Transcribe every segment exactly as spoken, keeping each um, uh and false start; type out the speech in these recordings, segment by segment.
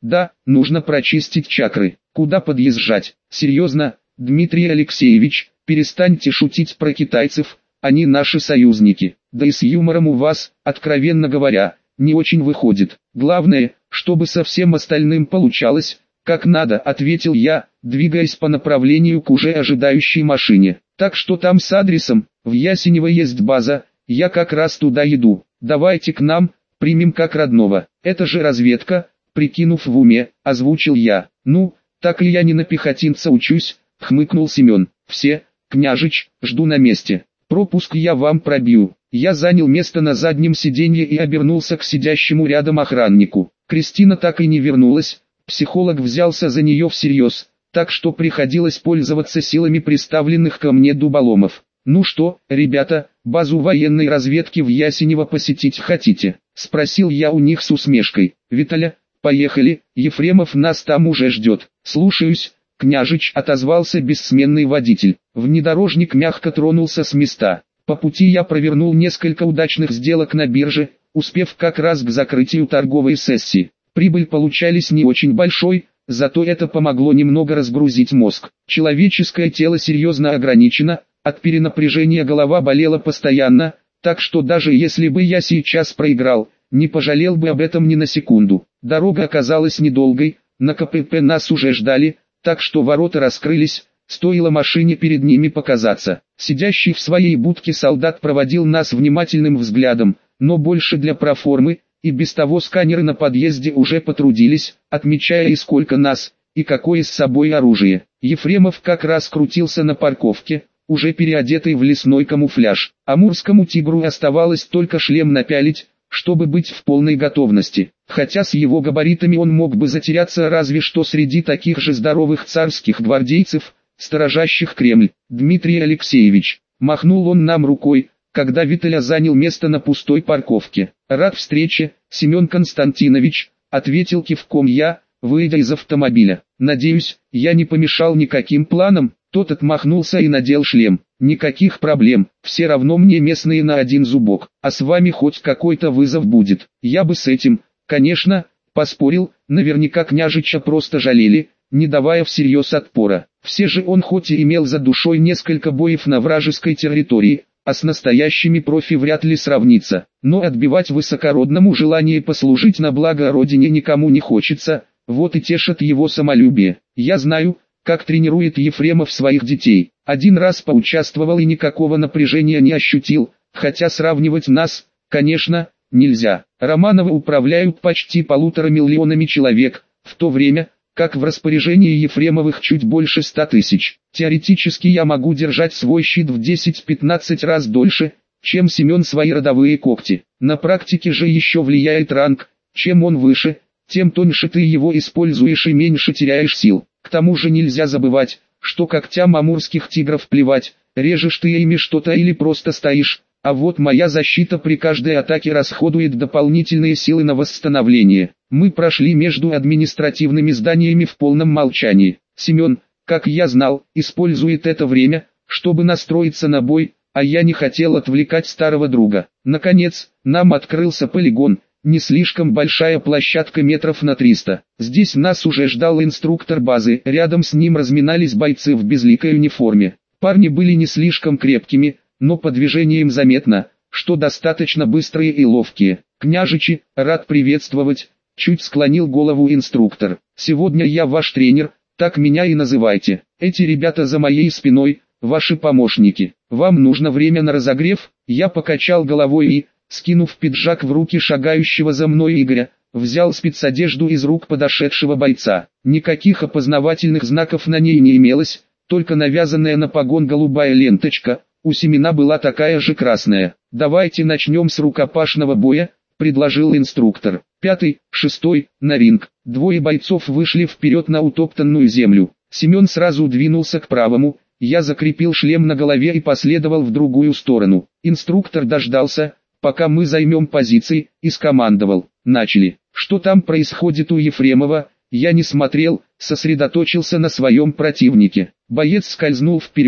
Да, нужно прочистить чакры. Куда подъезжать? Серьезно, Дмитрий Алексеевич, перестаньте шутить про китайцев, они наши союзники. Да и с юмором у вас, откровенно говоря, не очень выходит. Главное, чтобы со всем остальным получалось, как надо, ответил я, двигаясь по направлению к уже ожидающей машине. Так что там с адресом? В Ясенево есть база, я как раз туда иду. Давайте к нам, примем как родного. Это же разведка, прикинув в уме, озвучил я. Ну, так и я не на пехотинца учусь, хмыкнул Семен. Все, княжич, жду на месте. Пропуск я вам пробью. Я занял место на заднем сиденье и обернулся к сидящему рядом охраннику. Кристина так и не вернулась, психолог взялся за нее всерьез, так что приходилось пользоваться силами приставленных ко мне дуболомов. «Ну что, ребята, базу военной разведки в Ясенево посетить хотите?» – спросил я у них с усмешкой. «Виталя, поехали, Ефремов нас там уже ждет». «Слушаюсь, княжич», – отозвался бессменный водитель. Внедорожник мягко тронулся с места. По пути я провернул несколько удачных сделок на бирже, успев как раз к закрытию торговой сессии. Прибыль получались не очень большой, зато это помогло немного разгрузить мозг. Человеческое тело серьезно ограничено, от перенапряжения голова болела постоянно, так что даже если бы я сейчас проиграл, не пожалел бы об этом ни на секунду. Дорога оказалась недолгой, на КПП нас уже ждали, так что ворота раскрылись, стоило машине перед ними показаться. Сидящий в своей будке солдат проводил нас внимательным взглядом, но больше для проформы, и без того сканеры на подъезде уже потрудились, отмечая и сколько нас, и какое с собой оружие. Ефремов как раз крутился на парковке, уже переодетый в лесной камуфляж. Амурскому тигру оставалось только шлем напялить, чтобы быть в полной готовности. Хотя с его габаритами он мог бы затеряться разве что среди таких же здоровых царских гвардейцев, сторожащих Кремль. «Дмитрий Алексеевич», махнул он нам рукой, когда Виталя занял место на пустой парковке. «Рад встрече, Семен Константинович», ответил кивком я, выйдя из автомобиля. «Надеюсь, я не помешал никаким планам?» Тот отмахнулся и надел шлем. «Никаких проблем, все равно мне местные на один зубок, а с вами хоть какой-то вызов будет. Я бы с этим, конечно, поспорил, наверняка княжича просто жалели, не давая всерьез отпора. Все же он хоть и имел за душой несколько боев на вражеской территории, а с настоящими профи вряд ли сравнится. Но отбивать высокородному желание послужить на благо родине никому не хочется, вот и тешит его самолюбие. Я знаю, как тренирует Ефремов своих детей. Один раз поучаствовал и никакого напряжения не ощутил, хотя сравнивать нас, конечно, нельзя. Романовы управляют почти полутора миллионами человек, в то время, как в распоряжении Ефремовых чуть больше ста тысяч. Теоретически я могу держать свой щит в десять-пятнадцать раз дольше, чем Семен свои родовые когти. На практике же еще влияет ранг, чем он выше, тем тоньше ты его используешь и меньше теряешь сил. К тому же нельзя забывать, что когтям амурских тигров плевать, режешь ты ими что-то или просто стоишь, а вот моя защита при каждой атаке расходует дополнительные силы на восстановление. Мы прошли между административными зданиями в полном молчании. Семен, как я знал, использует это время, чтобы настроиться на бой, а я не хотел отвлекать старого друга. Наконец, нам открылся полигон. Не слишком большая площадка метров на триста. Здесь нас уже ждал инструктор базы, рядом с ним разминались бойцы в безликой униформе. Парни были не слишком крепкими, но по движениям заметно, что достаточно быстрые и ловкие. «Княжичи, рад приветствовать», — чуть склонил голову инструктор. «Сегодня я ваш тренер, так меня и называйте. Эти ребята за моей спиной, ваши помощники. Вам нужно время на разогрев?» Я покачал головой и, скинув пиджак в руки шагающего за мной Игоря, взял спецодежду из рук подошедшего бойца. Никаких опознавательных знаков на ней не имелось, только навязанная на погон голубая ленточка, у Семена была такая же красная. «Давайте начнем с рукопашного боя», — предложил инструктор. Пятый, шестой, на ринг. Двое бойцов вышли вперед на утоптанную землю. Семен сразу двинулся к правому, я закрепил шлем на голове и последовал в другую сторону. Инструктор дождался, пока мы займем позиции, и скомандовал. Начали. Что там происходит у Ефремова, я не смотрел, сосредоточился на своем противнике. Боец скользнул вперед,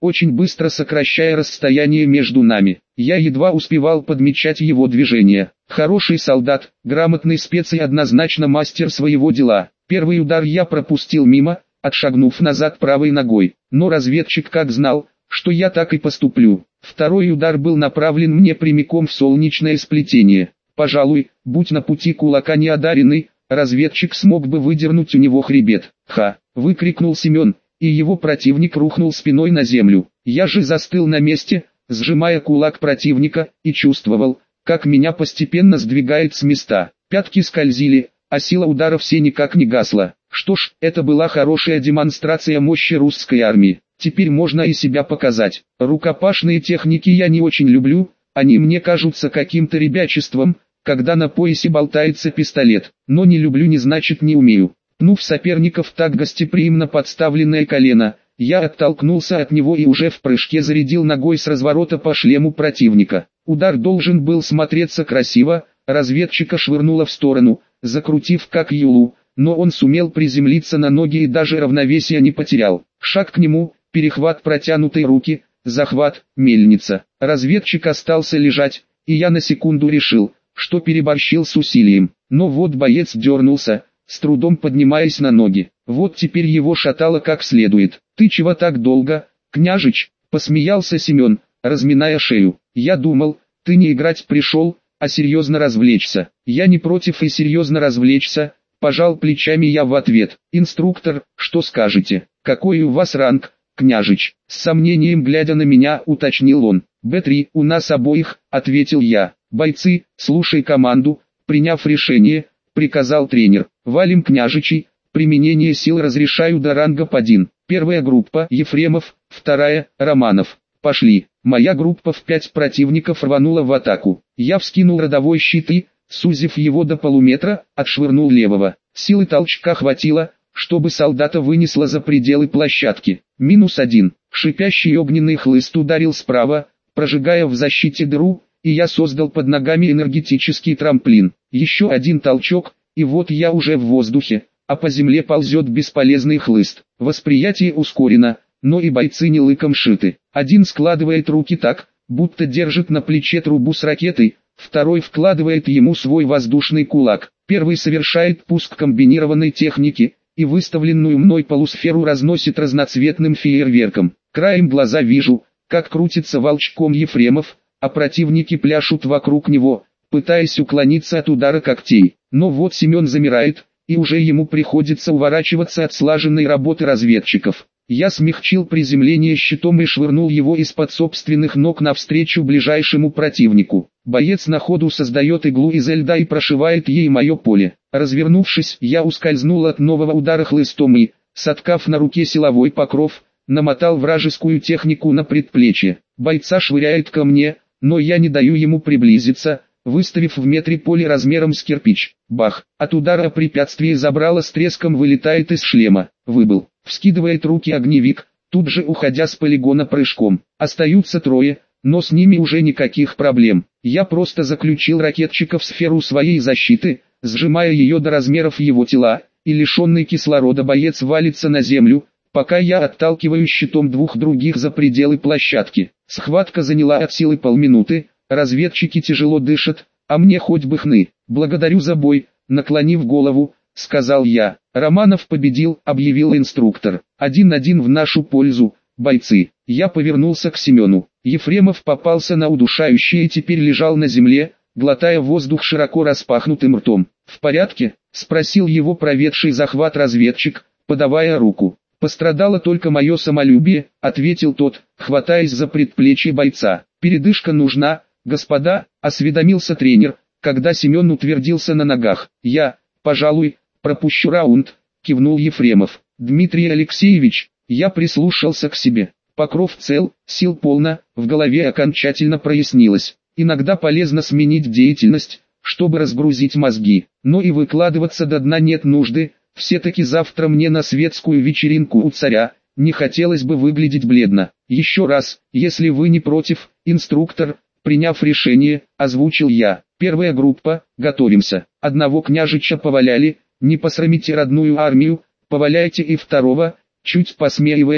очень быстро сокращая расстояние между нами. Я едва успевал подмечать его движения. Хороший солдат, грамотный спец и однозначно мастер своего дела. Первый удар я пропустил мимо, отшагнув назад правой ногой, но разведчик как знал, что я так и поступлю. Второй удар был направлен мне прямиком в солнечное сплетение. Пожалуй, будь на пути кулака не одаренный, разведчик смог бы выдернуть у него хребет. «Ха!» — выкрикнул Семен, и его противник рухнул спиной на землю. Я же застыл на месте, сжимая кулак противника, и чувствовал, как меня постепенно сдвигает с места. Пятки скользили, а сила удара все никак не гасла. Что ж, это была хорошая демонстрация мощи русской армии. Теперь можно и себя показать. Рукопашные техники я не очень люблю, они мне кажутся каким-то ребячеством, когда на поясе болтается пистолет. Но не люблю не значит не умею. Пнув соперников так гостеприимно подставленное колено, я оттолкнулся от него и уже в прыжке зарядил ногой с разворота по шлему противника. Удар должен был смотреться красиво, разведчика швырнуло в сторону, закрутив как юлу, но он сумел приземлиться на ноги и даже равновесия не потерял. Шаг к нему, перехват протянутой руки, захват, мельница. Разведчик остался лежать, и я на секунду решил, что переборщил с усилием. Но вот боец дернулся, с трудом поднимаясь на ноги. Вот теперь его шатало как следует. «Ты чего так долго, княжич?» — посмеялся Семен, разминая шею. «Я думал, ты не играть пришел, а серьезно развлечься». «Я не против и серьезно развлечься», — пожал плечами я в ответ. «Инструктор, что скажете? Какой у вас ранг, княжич?» С сомнением глядя на меня, уточнил он. «Бэ три у нас обоих», — ответил я. «Бойцы, слушай команду», — приняв решение, приказал тренер. «Валим, княжичи, применение сил разрешаю до ранга один. Первая группа — Ефремов, вторая — Романов. Пошли». Моя группа в пять противников рванула в атаку. Я вскинул родовой щит и, сузив его до полуметра, отшвырнул левого. Силы толчка хватило, чтобы солдата вынесло за пределы площадки. Минус один. Шипящий огненный хлыст ударил справа, прожигая в защите дыру, и я создал под ногами энергетический трамплин. Еще один толчок, и вот я уже в воздухе, а по земле ползет бесполезный хлыст. Восприятие ускорено, но и бойцы не лыком шиты. Один складывает руки так, будто держит на плече трубу с ракетой, второй вкладывает ему свой воздушный кулак. Первый совершает пуск комбинированной техники, и выставленную мной полусферу разносит разноцветным фейерверком. Краем глаза вижу, как крутится волчком Ефремов, а противники пляшут вокруг него, пытаясь уклониться от удара когтей. Но вот Семен замирает, и уже ему приходится уворачиваться от слаженной работы разведчиков. Я смягчил приземление щитом и швырнул его из-под собственных ног навстречу ближайшему противнику. Боец на ходу создает иглу из льда и прошивает ей мое поле. Развернувшись, я ускользнул от нового удара хлыстом и, соткав на руке силовой покров, намотал вражескую технику на предплечье. Бойца швыряет ко мне, но я не даю ему приблизиться, выставив в метре поле размером с кирпич. Бах! От удара препятствие забрало с треском вылетает из шлема. Выбыл. Вскидывает руки огневик, тут же уходя с полигона прыжком. Остаются трое, но с ними уже никаких проблем. Я просто заключил ракетчика в сферу своей защиты, сжимая ее до размеров его тела, и лишенный кислорода боец валится на землю, пока я отталкиваю щитом двух других за пределы площадки. Схватка заняла от силы полминуты, разведчики тяжело дышат, а мне хоть бы хны. «Благодарю за бой», наклонив голову, сказал я. «Романов победил», объявил инструктор. «Один-один в нашу пользу, бойцы». Я повернулся к Семену. Ефремов попался на удушающее и теперь лежал на земле, глотая воздух широко распахнутым ртом. «В порядке?» — спросил его проведший захват разведчик, подавая руку. «Пострадало только мое самолюбие», — ответил тот, хватаясь за предплечье бойца. «Передышка нужна, господа», — осведомился тренер, когда Семен утвердился на ногах. «Я, пожалуй, пропущу раунд», — кивнул Ефремов. «Дмитрий Алексеевич», — я прислушался к себе. Покров цел, сил полно, в голове окончательно прояснилось. Иногда полезно сменить деятельность, чтобы разгрузить мозги, но и выкладываться до дна нет нужды. Все-таки завтра мне на светскую вечеринку у царя, не хотелось бы выглядеть бледно. «Еще раз, если вы не против, инструктор», приняв решение, озвучил я. «Первая группа, готовимся. Одного княжича поваляли, не посрамите родную армию, поваляйте и второго», чуть посмеиваясь,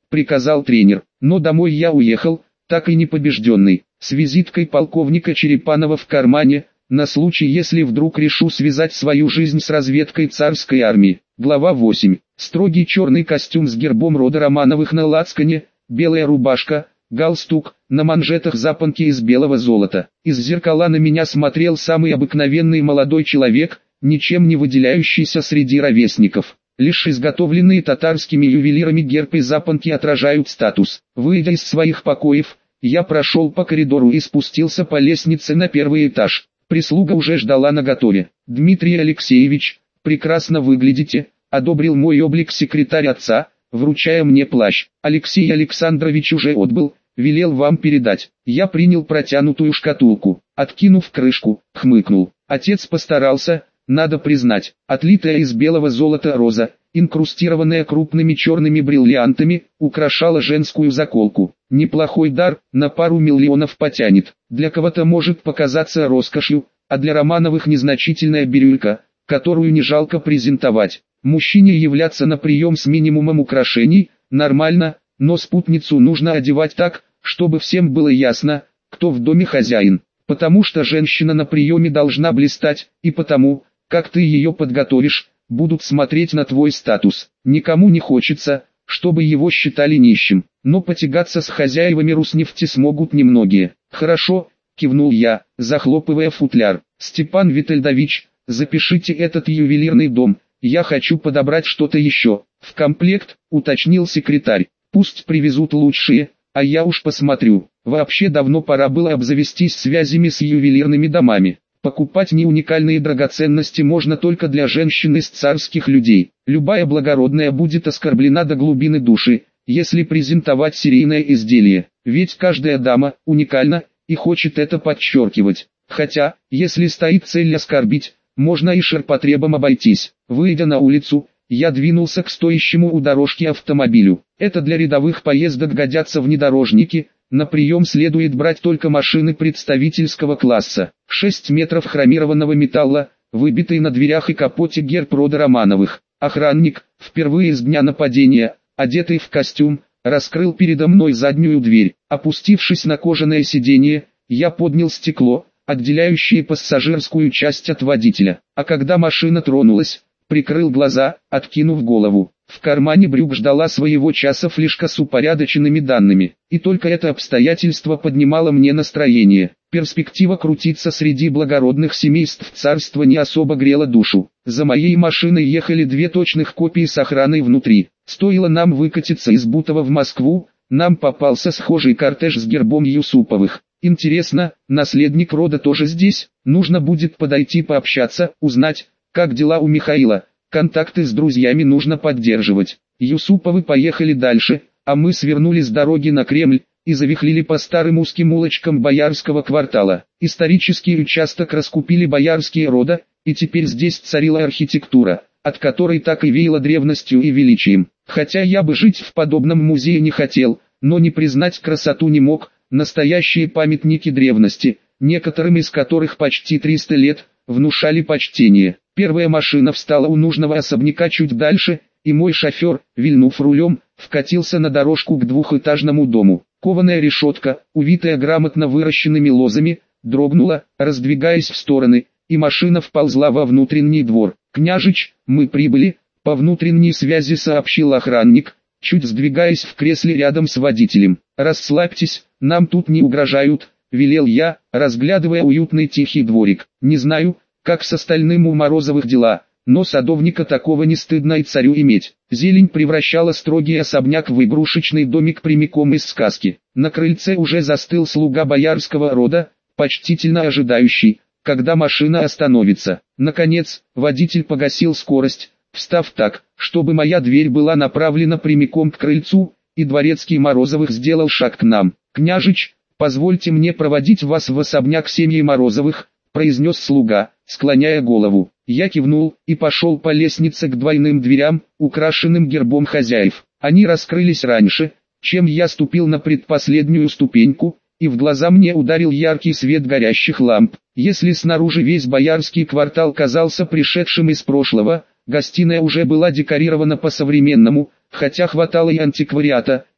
приказал тренер. Но домой я уехал, так и не побежденный, с визиткой полковника Черепанова в кармане, на случай, если вдруг решу связать свою жизнь с разведкой царской армии. Глава восемь. Строгий черный костюм с гербом рода Романовых на лацкане, белая рубашка, галстук, на манжетах запонки из белого золота. Из зеркала на меня смотрел самый обыкновенный молодой человек, ничем не выделяющийся среди ровесников. Лишь изготовленные татарскими ювелирами герб и запонки отражают статус. Выйдя из своих покоев, я прошел по коридору и спустился по лестнице на первый этаж. Прислуга уже ждала наготове. «Дмитрий Алексеевич, прекрасно выглядите», — одобрил мой облик секретарь отца, вручая мне плащ. «Алексей Александрович уже отбыл, велел вам передать». Я принял протянутую шкатулку, откинув крышку, хмыкнул. Отец постарался, надо признать. Отлитая из белого золота роза, инкрустированная крупными черными бриллиантами, украшала женскую заколку. Неплохой дар, на пару миллионов потянет. Для кого-то может показаться роскошью, а для Романовых незначительная бирюлька, которую не жалко презентовать. Мужчине являться на прием с минимумом украшений – нормально, но спутницу нужно одевать так, чтобы всем было ясно, кто в доме хозяин. Потому что женщина на приеме должна блистать, и потому, как ты ее подготовишь, будут смотреть на твой статус. Никому не хочется, чтобы его считали нищим, но потягаться с хозяевами Руснефти смогут немногие. «Хорошо», — кивнул я, захлопывая футляр. «Степан Витальдович, запишите этот ювелирный дом, я хочу подобрать что-то еще». «В комплект», — уточнил секретарь. «Пусть привезут лучшие, а я уж посмотрю. Вообще давно пора было обзавестись связями с ювелирными домами. Покупать не уникальные драгоценности можно только для женщин из царских людей. Любая благородная будет оскорблена до глубины души, если презентовать серийное изделие. Ведь каждая дама уникальна и хочет это подчеркивать. Хотя, если стоит цель оскорбить, можно и ширпотребом обойтись». Выйдя на улицу, я двинулся к стоящему у дорожки автомобилю. Это для рядовых поездок годятся внедорожники. На прием следует брать только машины представительского класса. шесть метров хромированного металла, выбитый на дверях и капоте герб рода Романовых. Охранник, впервые с дня нападения, одетый в костюм, раскрыл передо мной заднюю дверь. Опустившись на кожаное сиденье, я поднял стекло, отделяющее пассажирскую часть от водителя. А когда машина тронулась, прикрыл глаза, откинув голову. В кармане брюк ждала своего часа флешка с упорядоченными данными. И только это обстоятельство поднимало мне настроение. Перспектива крутиться среди благородных семейств царства не особо грела душу. За моей машиной ехали две точных копии с охраной внутри. Стоило нам выкатиться из Бутова в Москву, нам попался схожий кортеж с гербом Юсуповых. Интересно, наследник рода тоже здесь? Нужно будет подойти пообщаться, узнать, как дела у Михаила. Контакты с друзьями нужно поддерживать. Юсуповы поехали дальше, а мы свернули с дороги на Кремль и завихлили по старым узким улочкам Боярского квартала. Исторический участок раскупили боярские рода, и теперь здесь царила архитектура, от которой так и веяло древностью и величием. Хотя я бы жить в подобном музее не хотел, но не признать красоту не мог. Настоящие памятники древности, некоторым из которых почти триста лет, внушали почтение. Первая машина встала у нужного особняка чуть дальше, и мой шофер, вильнув рулем, вкатился на дорожку к двухэтажному дому. Кованая решетка, увитая грамотно выращенными лозами, дрогнула, раздвигаясь в стороны, и машина вползла во внутренний двор. «Княжич, мы прибыли», — по внутренней связи сообщил охранник, чуть сдвигаясь в кресле рядом с водителем. «Расслабьтесь, нам тут не угрожают», — велел я, разглядывая уютный тихий дворик. «Не знаю, как с остальным у Морозовых дела, но садовника такого не стыдно и царю иметь». Зелень превращала строгий особняк в игрушечный домик прямиком из сказки. На крыльце уже застыл слуга боярского рода, почтительно ожидающий, когда машина остановится. Наконец, водитель погасил скорость, встав так, чтобы моя дверь была направлена прямиком к крыльцу, и дворецкий Морозовых сделал шаг к нам. «Княжич, позвольте мне проводить вас в особняк семьи Морозовых», — произнес слуга, склоняя голову. Я кивнул и пошел по лестнице к двойным дверям, украшенным гербом хозяев. Они раскрылись раньше, чем я ступил на предпоследнюю ступеньку, и в глаза мне ударил яркий свет горящих ламп. Если снаружи весь боярский квартал казался пришедшим из прошлого, гостиная уже была декорирована по-современному, хотя хватало и антиквариата,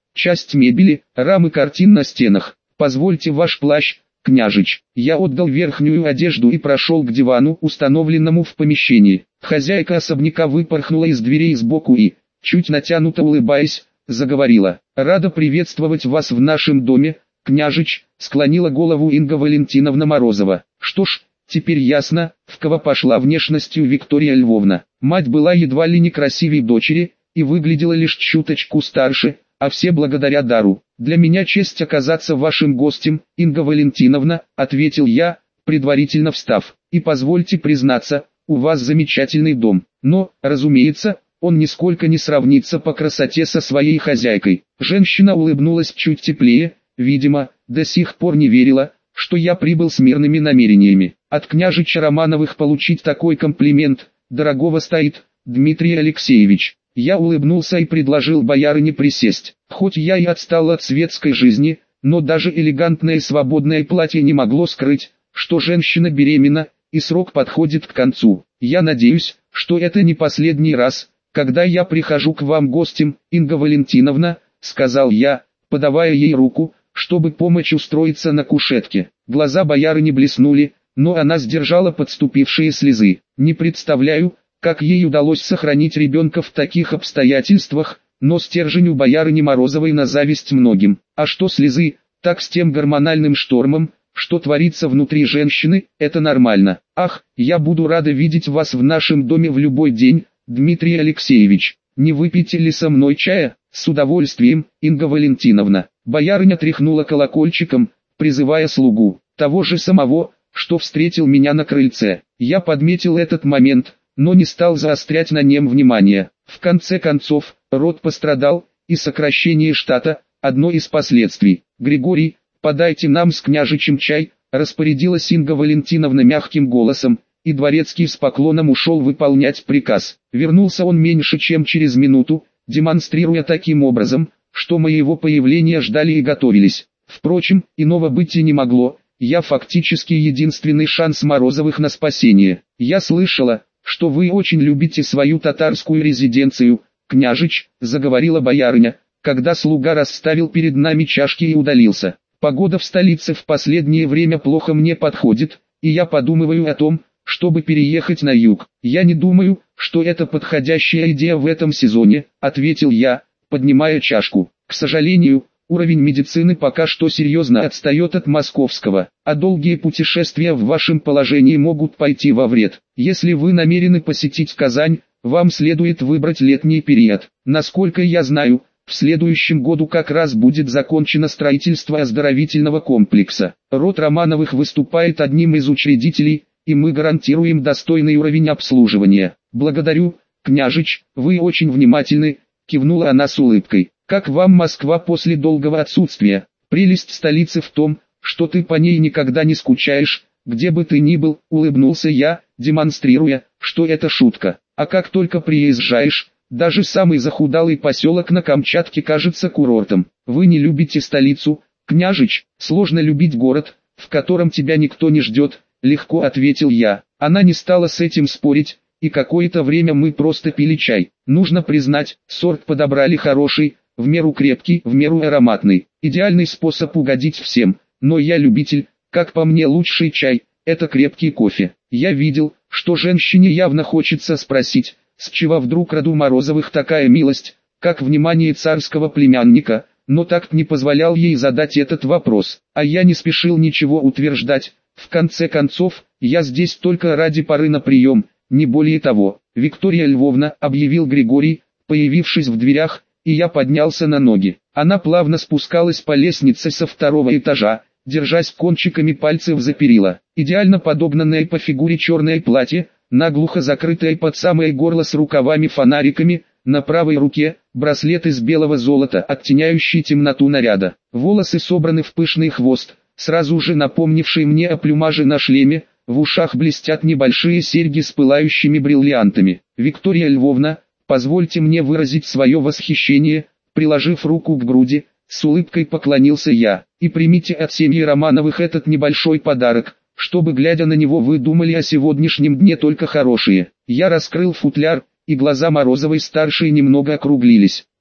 часть мебели, рамы картин на стенах. Позвольте ваш плащ, княжич. Я отдал верхнюю одежду и прошел к дивану, установленному в помещении. Хозяйка особняка выпорхнула из дверей сбоку и, чуть натянуто улыбаясь, заговорила. «Рада приветствовать вас в нашем доме, княжич», склонила голову Инга Валентиновна Морозова. Что ж, теперь ясно, в кого пошла внешностью Виктория Львовна. Мать была едва ли не красивей дочери, и выглядела лишь чуточку старше, а все благодаря дару. «Для меня честь оказаться вашим гостем, Инга Валентиновна», ответил я, предварительно встав. «И позвольте признаться, у вас замечательный дом. Но, разумеется, он нисколько не сравнится по красоте со своей хозяйкой». Женщина улыбнулась чуть теплее, видимо, до сих пор не верила, что я прибыл с мирными намерениями. От княжича Романовых получить такой комплимент дорогого стоит, Дмитрий Алексеевич. Я улыбнулся и предложил боярине присесть. Хоть я и отстал от светской жизни, но даже элегантное и свободное платье не могло скрыть, что женщина беременна, и срок подходит к концу. Я надеюсь, что это не последний раз, когда я прихожу к вам гостем, Инга Валентиновна, сказал я, подавая ей руку, чтобы помочь устроиться на кушетке. Глаза боярыни блеснули, но она сдержала подступившие слезы. Не представляю, как ей удалось сохранить ребенка в таких обстоятельствах, но стержень у боярыни Морозовой на зависть многим. А что слезы, так с тем гормональным штормом, что творится внутри женщины, это нормально. Ах, я буду рада видеть вас в нашем доме в любой день, Дмитрий Алексеевич. Не выпьете ли со мной чая? С удовольствием, Инга Валентиновна. Боярыня тряхнула колокольчиком, призывая слугу, того же самого, что встретил меня на крыльце. Я подметил этот момент, но не стал заострять на нем внимание. В конце концов, род пострадал, и сокращение штата – одно из последствий. «Григорий, подайте нам с княжичем чай», распорядилась Инга Валентиновна мягким голосом, и дворецкий с поклоном ушел выполнять приказ. Вернулся он меньше чем через минуту, демонстрируя таким образом, что моего появления ждали и готовились. Впрочем, иного быть и не могло, я фактически единственный шанс Морозовых на спасение. «Я слышала, что вы очень любите свою татарскую резиденцию, княжич», заговорила боярыня, когда слуга расставил перед нами чашки и удалился. «Погода в столице в последнее время плохо мне подходит, и я подумываю о том, чтобы переехать на юг. Я не думаю, что это подходящая идея в этом сезоне», ответил я, поднимая чашку. «К сожалению, уровень медицины пока что серьезно отстает от московского, а долгие путешествия в вашем положении могут пойти во вред. Если вы намерены посетить Казань, вам следует выбрать летний период. Насколько я знаю, в следующем году как раз будет закончено строительство оздоровительного комплекса. Род Романовых выступает одним из учредителей, и мы гарантируем достойный уровень обслуживания». «Благодарю, княжич, вы очень внимательны», кивнула она с улыбкой. «Как вам Москва после долгого отсутствия? Прелесть столицы в том, что ты по ней никогда не скучаешь, где бы ты ни был», улыбнулся я, демонстрируя, что это шутка. «А как только приезжаешь, даже самый захудалый поселок на Камчатке кажется курортом. Вы не любите столицу, княжич, сложно любить город, в котором тебя никто не ждет», легко ответил я. Она не стала с этим спорить, и какое-то время мы просто пили чай. Нужно признать, сорт подобрали хороший, в меру крепкий, в меру ароматный. Идеальный способ угодить всем, но я любитель, как по мне лучший чай, это крепкий кофе. Я видел, что женщине явно хочется спросить, с чего вдруг роду Морозовых такая милость, как внимание царского племянника, но такт не позволял ей задать этот вопрос, а я не спешил ничего утверждать. В конце концов, я здесь только ради поры на прием, не более того. «Виктория Львовна», объявил Григорий, появившись в дверях, и я поднялся на ноги. Она плавно спускалась по лестнице со второго этажа, держась кончиками пальцев за перила. Идеально подогнанное по фигуре черное платье, наглухо закрытое под самое горло с рукавами-фонариками, на правой руке браслет из белого золота, оттеняющий темноту наряда. Волосы собраны в пышный хвост, сразу же напомнивший мне о плюмаже на шлеме, в ушах блестят небольшие серьги с пылающими бриллиантами. «Виктория Львовна, позвольте мне выразить свое восхищение», приложив руку к груди, с улыбкой поклонился я. «И примите от семьи Романовых этот небольшой подарок, чтобы, глядя на него, вы думали о сегодняшнем дне только хорошие». Я раскрыл футляр, и глаза Морозовой-старшей немного округлились.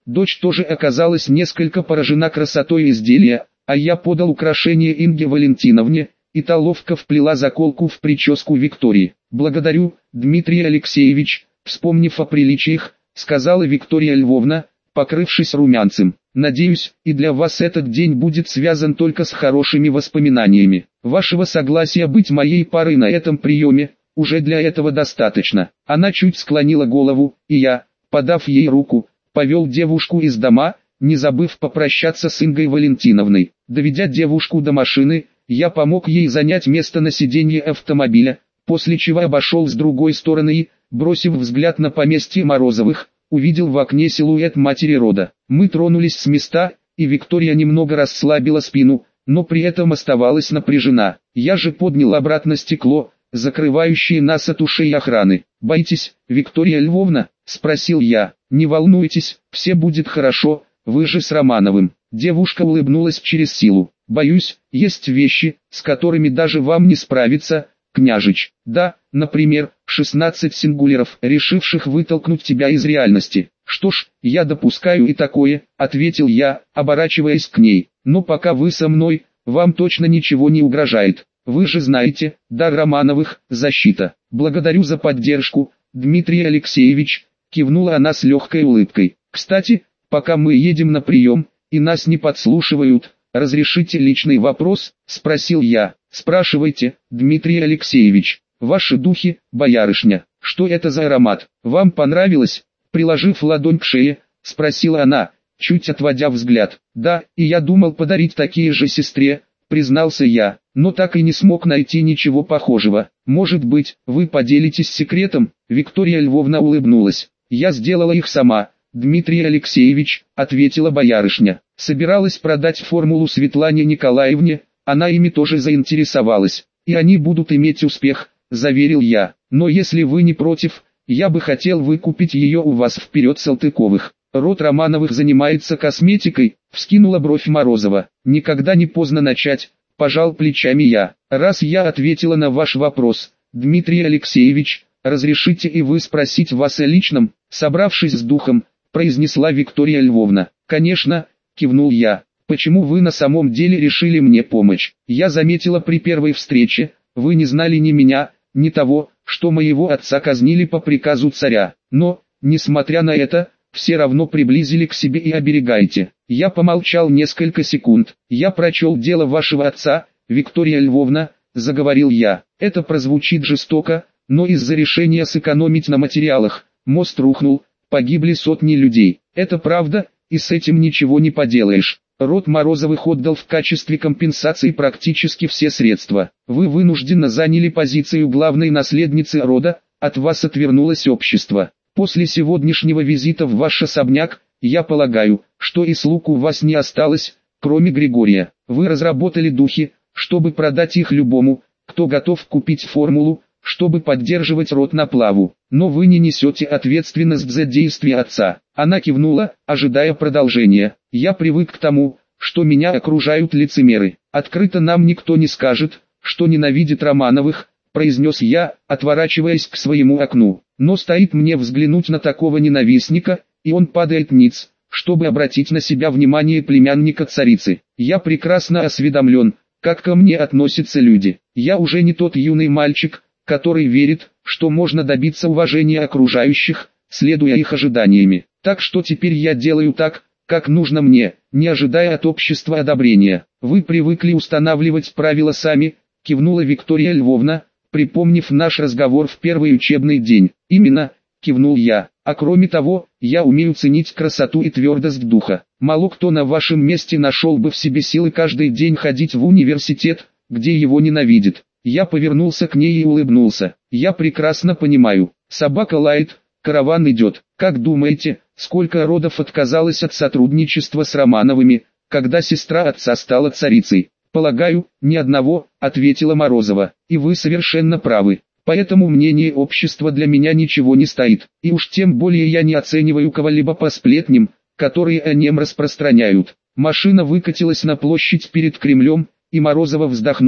Дочь тоже оказалась несколько поражена красотой изделия, а я подал украшение Инге Валентиновне, и та ловко вплела заколку в прическу Виктории. «Благодарю, Дмитрий Алексеевич», вспомнив о приличиях, сказала Виктория Львовна, покрывшись румянцем. «Надеюсь, и для вас этот день будет связан только с хорошими воспоминаниями. Вашего согласия быть моей парой на этом приеме, уже для этого достаточно». Она чуть склонила голову, и я, подав ей руку, повел девушку из дома, не забыв попрощаться с Ингой Валентиновной. Доведя девушку до машины, я помог ей занять место на сиденье автомобиля, после чего обошел с другой стороны и, бросив взгляд на поместье Морозовых, увидел в окне силуэт матери рода. Мы тронулись с места, и Виктория немного расслабила спину, но при этом оставалась напряжена. Я же поднял обратно стекло, закрывающее нас от ушей охраны. «Боитесь, Виктория Львовна?» – спросил я. «Не волнуйтесь, все будет хорошо, вы же с Романовым». Девушка улыбнулась через силу. «Боюсь, есть вещи, с которыми даже вам не справиться, княжич. Да, например, шестнадцать сингулеров, решивших вытолкнуть тебя из реальности». «Что ж, я допускаю и такое», — ответил я, оборачиваясь к ней. «Но пока вы со мной, вам точно ничего не угрожает. Вы же знаете, дар Романовых — защита». «Благодарю за поддержку, Дмитрий Алексеевич», — кивнула она с легкой улыбкой. «Кстати, пока мы едем на прием, и нас не подслушивают, разрешите личный вопрос?» — спросил я. «Спрашивайте, Дмитрий Алексеевич. Ваши духи, боярышня, что это за аромат? Вам понравилось?» Приложив ладонь к шее, спросила она, чуть отводя взгляд. «Да, и я думал подарить такие же сестре», признался я, но так и не смог найти ничего похожего. «Может быть, вы поделитесь секретом?» Виктория Львовна улыбнулась. «Я сделала их сама, Дмитрий Алексеевич», ответила боярышня. «Собиралась продать формулу Светлане Николаевне, она ими тоже заинтересовалась, и они будут иметь успех», заверил я. «Но если вы не против, я бы хотел выкупить ее у вас вперед, Салтыковых». «Род Романовых занимается косметикой», вскинула бровь Морозова. «Никогда не поздно начать», пожал плечами я. «Раз я ответила на ваш вопрос, Дмитрий Алексеевич, разрешите и вы спросить вас о личном?» Собравшись с духом, произнесла Виктория Львовна. «Конечно», кивнул я. «Почему вы на самом деле решили мне помочь? Я заметила при первой встрече, вы не знали ни меня, ни того, что моего отца казнили по приказу царя. Но, несмотря на это, все равно приблизили к себе и оберегаете». Я помолчал несколько секунд. «Я прочел дело вашего отца, Виктория Львовна», заговорил я. «Это прозвучит жестоко, но из-за решения сэкономить на материалах, мост рухнул, погибли сотни людей. Это правда, и с этим ничего не поделаешь. Род Морозовых отдал в качестве компенсации практически все средства. Вы вынужденно заняли позицию главной наследницы рода, от вас отвернулось общество. После сегодняшнего визита в ваш особняк, я полагаю, что и слуг у вас не осталось, кроме Григория. Вы разработали духи, чтобы продать их любому, кто готов купить формулу, чтобы поддерживать род на плаву. Но вы не несете ответственность за действия отца». Она кивнула, ожидая продолжения. «Я привык к тому, что меня окружают лицемеры. Открыто нам никто не скажет, что ненавидит Романовых», произнес я, отворачиваясь к своему окну. «Но стоит мне взглянуть на такого ненавистника, и он падает ниц, чтобы обратить на себя внимание племянника царицы. Я прекрасно осведомлен, как ко мне относятся люди. Я уже не тот юный мальчик, который верит, что можно добиться уважения окружающих, следуя их ожиданиями. Так что теперь я делаю так, как нужно мне, не ожидая от общества одобрения. Вы привыкли устанавливать правила сами», кивнула Виктория Львовна, припомнив наш разговор в первый учебный день. «Именно», кивнул я. «А кроме того, я умею ценить красоту и твердость духа. Мало кто на вашем месте нашел бы в себе силы каждый день ходить в университет, где его ненавидят». Я повернулся к ней и улыбнулся. «Я прекрасно понимаю. Собака лает, караван идет. Как думаете, сколько родов отказалось от сотрудничества с Романовыми, когда сестра отца стала царицей?» «Полагаю, ни одного», ответила Морозова. «И вы совершенно правы. Поэтому мнение общества для меня ничего не стоит. И уж тем более я не оцениваю кого-либо по сплетням, которые о нем распространяют». Машина выкатилась на площадь перед Кремлем, и Морозова вздохнула.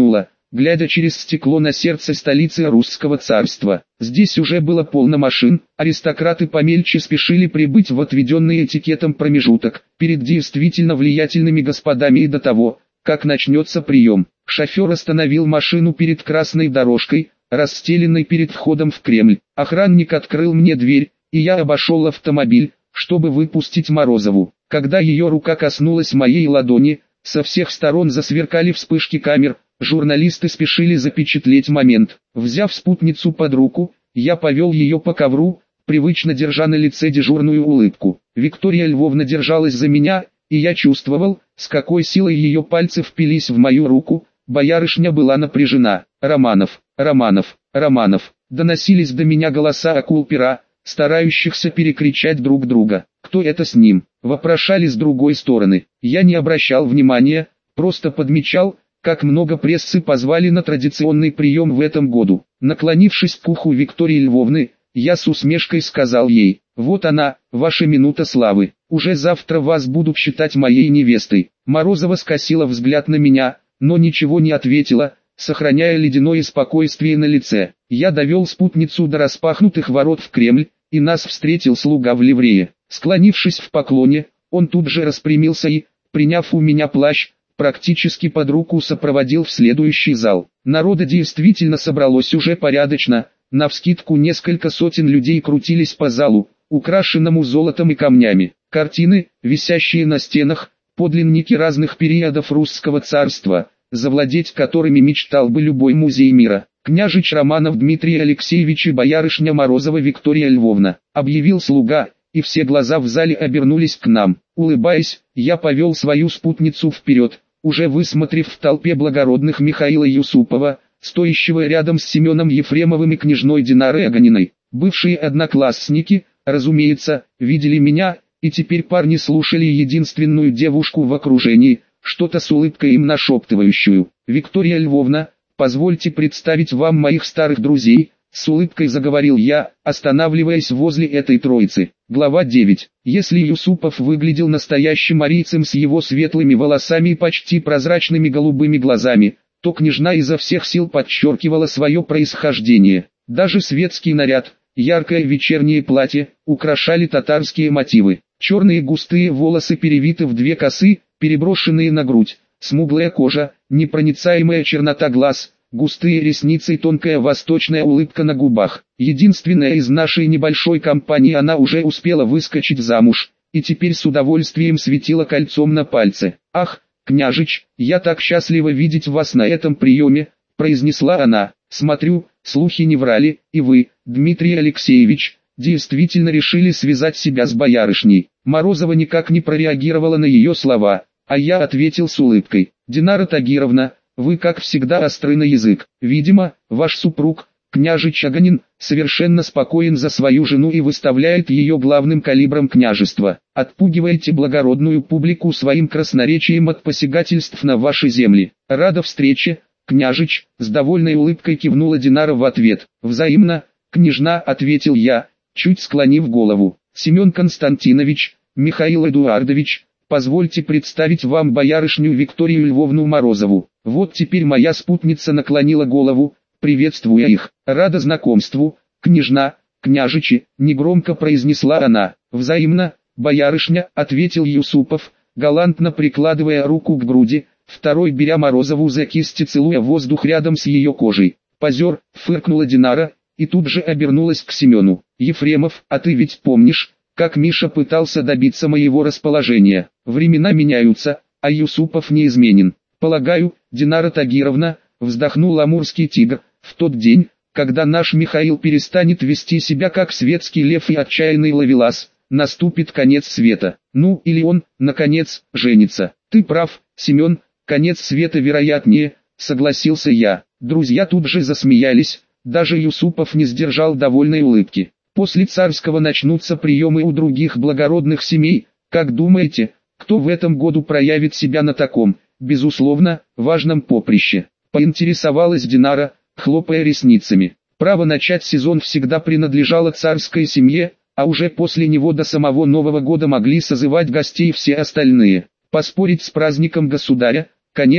глядя через стекло на сердце столицы русского царства. Здесь уже было полно машин, аристократы помельче спешили прибыть в отведенный этикетом промежуток, перед действительно влиятельными господами и до того, как начнется прием. Шофер остановил машину перед красной дорожкой, расстеленной перед входом в Кремль. Охранник открыл мне дверь, и я обошел автомобиль, чтобы выпустить Морозову. Когда ее рука коснулась моей ладони, со всех сторон засверкали вспышки камер, журналисты спешили запечатлеть момент. Взяв спутницу под руку, я повел ее по ковру, привычно держа на лице дежурную улыбку. Виктория Львовна держалась за меня, и я чувствовал, с какой силой ее пальцы впились в мою руку. Боярышня была напряжена. «Романов, Романов, Романов», доносились до меня голоса акул-пера, старающихся перекричать друг друга. «Кто это с ним?» — вопрошали с другой стороны. Я не обращал внимания, просто подмечал, как много прессы позвали на традиционный прием в этом году. Наклонившись к уху Виктории Львовны, я с усмешкой сказал ей: «Вот она, ваша минута славы. Уже завтра вас будут считать моей невестой». Морозова скосила взгляд на меня, но ничего не ответила, сохраняя ледяное спокойствие на лице. Я довел спутницу до распахнутых ворот в Кремль, и нас встретил слуга в ливрее. Склонившись в поклоне, он тут же распрямился и, приняв у меня плащ, практически под руку сопроводил в следующий зал. Народа действительно собралось уже порядочно, навскидку несколько сотен людей крутились по залу, украшенному золотом и камнями. Картины, висящие на стенах, подлинники разных периодов русского царства, завладеть которыми мечтал бы любой музей мира. «Княжич Романов Дмитрий Алексеевич и боярышня Морозова Виктория Львовна», объявил слуга, и все глаза в зале обернулись к нам. Улыбаясь, я повел свою спутницу вперед, уже высмотрев в толпе благородных Михаила Юсупова, стоящего рядом с Семеном Ефремовым и княжной Динарой Аганиной. Бывшие одноклассники, разумеется, видели меня, и теперь парни слушали единственную девушку в окружении, что-то с улыбкой им нашептывающую. «Виктория Львовна, позвольте представить вам моих старых друзей», с улыбкой заговорил я, останавливаясь возле этой троицы. Глава девять. Если Юсупов выглядел настоящим арийцем с его светлыми волосами и почти прозрачными голубыми глазами, то княжна изо всех сил подчеркивала свое происхождение. Даже светский наряд, яркое вечернее платье, украшали татарские мотивы. Черные густые волосы перевиты в две косы, переброшенные на грудь, смуглая кожа, непроницаемая чернота глаз, густые ресницы и тонкая восточная улыбка на губах. Единственная из нашей небольшой компании, она уже успела выскочить замуж, и теперь с удовольствием светила кольцом на пальце. «Ах, княжич, я так счастлива видеть вас на этом приеме», произнесла она. «Смотрю, слухи не врали, и вы, Дмитрий Алексеевич, действительно решили связать себя с боярышней». Морозова никак не прореагировала на ее слова, а я ответил с улыбкой: «Динара Тагировна, вы как всегда остры на язык. Видимо, ваш супруг, княжич Аганин, совершенно спокоен за свою жену и выставляет ее главным калибром княжества. Отпугиваете благородную публику своим красноречием от посягательств на ваши земли. Рада встрече, княжич», с довольной улыбкой кивнула Динара в ответ. «Взаимно, княжна», ответил я, чуть склонив голову. «Семен Константинович, Михаил Эдуардович, позвольте представить вам боярышню Викторию Львовну Морозову». Вот теперь моя спутница наклонила голову, приветствуя их. «Рада знакомству, княжна, княжичи», негромко произнесла она. «Взаимно, боярышня», ответил Юсупов, галантно прикладывая руку к груди, второй беря Морозову за кисти, целуя воздух рядом с ее кожей. «Позер», фыркнула Динара, и тут же обернулась к Семену. «Ефремов, а ты ведь помнишь, как Миша пытался добиться моего расположения? Времена меняются, а Юсупов неизменен. Полагаю, Динара Тагировна», вздохнул амурский тигр, «в тот день, когда наш Михаил перестанет вести себя как светский лев и отчаянный ловелас, наступит конец света. Ну или он, наконец, женится». «Ты прав, Семен, конец света вероятнее», согласился я. Друзья тут же засмеялись, даже Юсупов не сдержал довольной улыбки. «После царского начнутся приемы у других благородных семей. Как думаете, кто в этом году проявит себя на таком, безусловно, важном поприще?» Поинтересовалась Динара, хлопая ресницами. Право начать сезон всегда принадлежало царской семье, а уже после него до самого Нового года могли созывать гостей все остальные. Поспорить с праздником государя, конечно,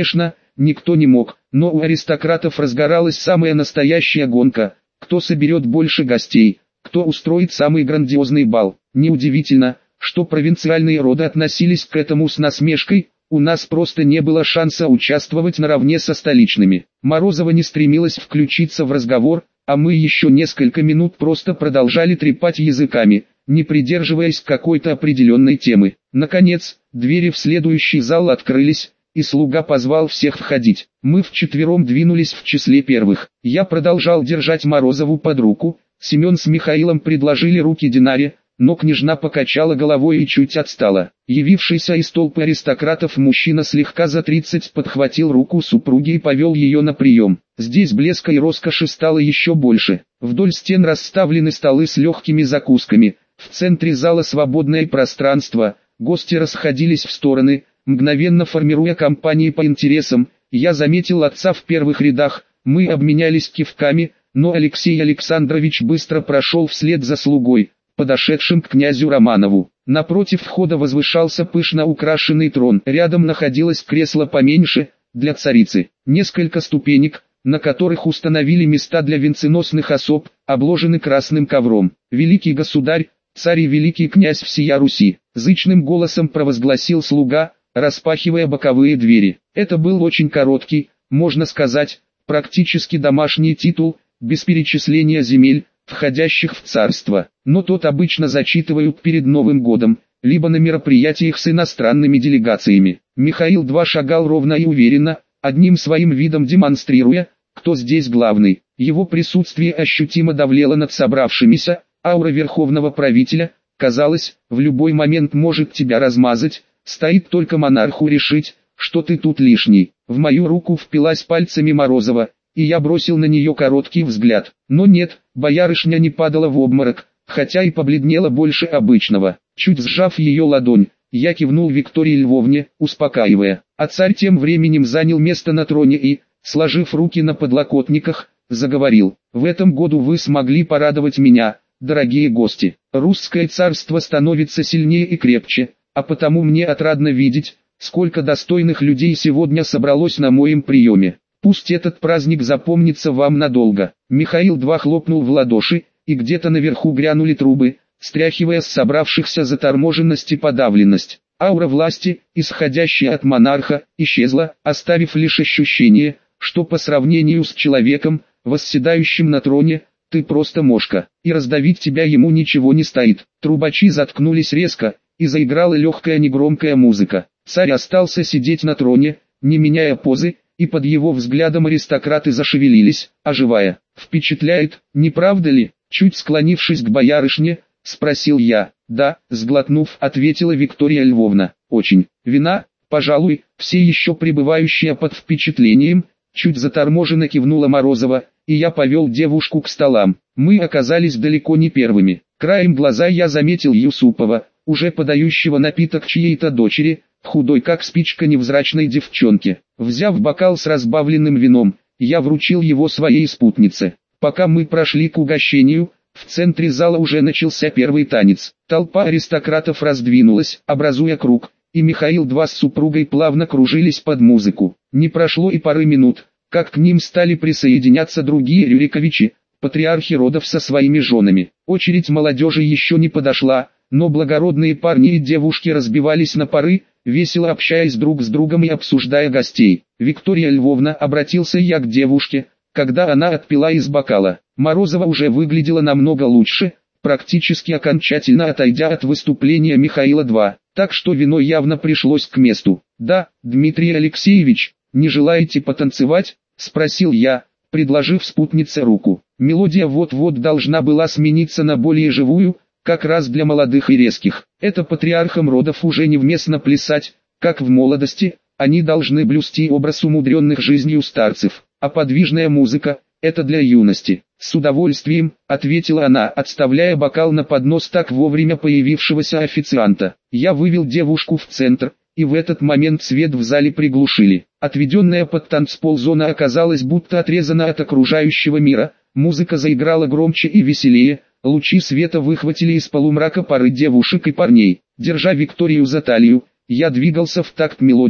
никто не мог, но у аристократов разгоралась самая настоящая гонка, кто соберет больше гостей, кто устроит самый грандиозный бал. Неудивительно, что провинциальные роды относились к этому с насмешкой, у нас просто не было шанса участвовать наравне со столичными. Морозова не стремилась включиться в разговор, а мы еще несколько минут просто продолжали трепать языками, не придерживаясь какой-то определенной темы. Наконец, двери в следующий зал открылись, и слуга позвал всех входить. Мы вчетвером двинулись в числе первых. Я продолжал держать Морозову под руку, Семен с Михаилом предложили руки Динаре, но княжна покачала головой и чуть отстала. Явившийся из толпы аристократов мужчина слегка за тридцать подхватил руку супруги и повел ее на прием. Здесь блеска и роскоши стало еще больше. Вдоль стен расставлены столы с легкими закусками, в центре зала свободное пространство, гости расходились в стороны, мгновенно формируя компании по интересам. Я заметил отца в первых рядах, мы обменялись кивками, но Алексей Александрович быстро прошел вслед за слугой, подошедшим к князю Романову. Напротив входа возвышался пышно украшенный трон. Рядом находилось кресло поменьше, для царицы. Несколько ступенек, на которых установили места для венценосных особ, обложены красным ковром. «Великий государь, царь и великий князь всея Руси», зычным голосом провозгласил слуга, распахивая боковые двери. Это был очень короткий, можно сказать, практически домашний титул, без перечисления земель, входящих в царство, но тот обычно зачитывают перед Новым годом, либо на мероприятиях с иностранными делегациями. Михаил два шагал ровно и уверенно, одним своим видом демонстрируя, кто здесь главный. Его присутствие ощутимо давлело над собравшимися, аура верховного правителя, казалось, в любой момент может тебя размазать, стоит только монарху решить, что ты тут лишний. В мою руку впилась пальцами Морозова, и я бросил на нее короткий взгляд. Но нет, боярышня не падала в обморок, хотя и побледнела больше обычного. Чуть сжав ее ладонь, я кивнул Виктории Львовне, успокаивая. А царь тем временем занял место на троне и, сложив руки на подлокотниках, заговорил. «В этом году вы смогли порадовать меня, дорогие гости. Русское царство становится сильнее и крепче, а потому мне отрадно видеть, сколько достойных людей сегодня собралось на моем приеме. Пусть этот праздник запомнится вам надолго». Михаил два хлопнул в ладоши, и где-то наверху грянули трубы, стряхивая с собравшихся заторможенность и подавленность. Аура власти, исходящая от монарха, исчезла, оставив лишь ощущение, что по сравнению с человеком, восседающим на троне, ты просто мошка, и раздавить тебя ему ничего не стоит. Трубачи заткнулись резко, и заиграла легкая негромкая музыка. Царь остался сидеть на троне, не меняя позы, и под его взглядом аристократы зашевелились, оживая. «Впечатляет, не правда ли?» Чуть склонившись к боярышне, спросил я. «Да», сглотнув, ответила Виктория Львовна. «Очень. Вина, пожалуй». Все еще пребывающая под впечатлением, чуть заторможенно кивнула Морозова, и я повел девушку к столам. Мы оказались далеко не первыми. Краем глаза я заметил Юсупова, уже подающего напиток чьей-то дочери, худой как спичка невзрачной девчонке. Взяв бокал с разбавленным вином, я вручил его своей спутнице. Пока мы прошли к угощению, в центре зала уже начался первый танец. Толпа аристократов раздвинулась, образуя круг, и Михаил два с супругой плавно кружились под музыку. Не прошло и пары минут, как к ним стали присоединяться другие Рюриковичи, патриархи родов со своими женами. Очередь молодежи еще не подошла, но благородные парни и девушки разбивались на пары, весело общаясь друг с другом и обсуждая гостей. «Виктория Львовна», обратился я к девушке, когда она отпила из бокала. Морозова уже выглядела намного лучше, практически окончательно отойдя от выступления Михаила два, так что вино явно пришлось к месту. «Да, Дмитрий Алексеевич, не желаете потанцевать?» – спросил я, предложив спутнице руку. Мелодия вот-вот должна была смениться на более живую, как раз для молодых и резких. Это патриархам родов уже невместно плясать, как в молодости, они должны блюсти образ умудренных жизнью старцев, а подвижная музыка – это для юности. «С удовольствием», – ответила она, отставляя бокал на поднос так вовремя появившегося официанта. Я вывел девушку в центр, и в этот момент свет в зале приглушили. Отведенная под танцпол зона оказалась будто отрезана от окружающего мира, музыка заиграла громче и веселее, лучи света выхватили из полумрака пары девушек и парней. Держа Викторию за талию, я двигался в такт мелодии,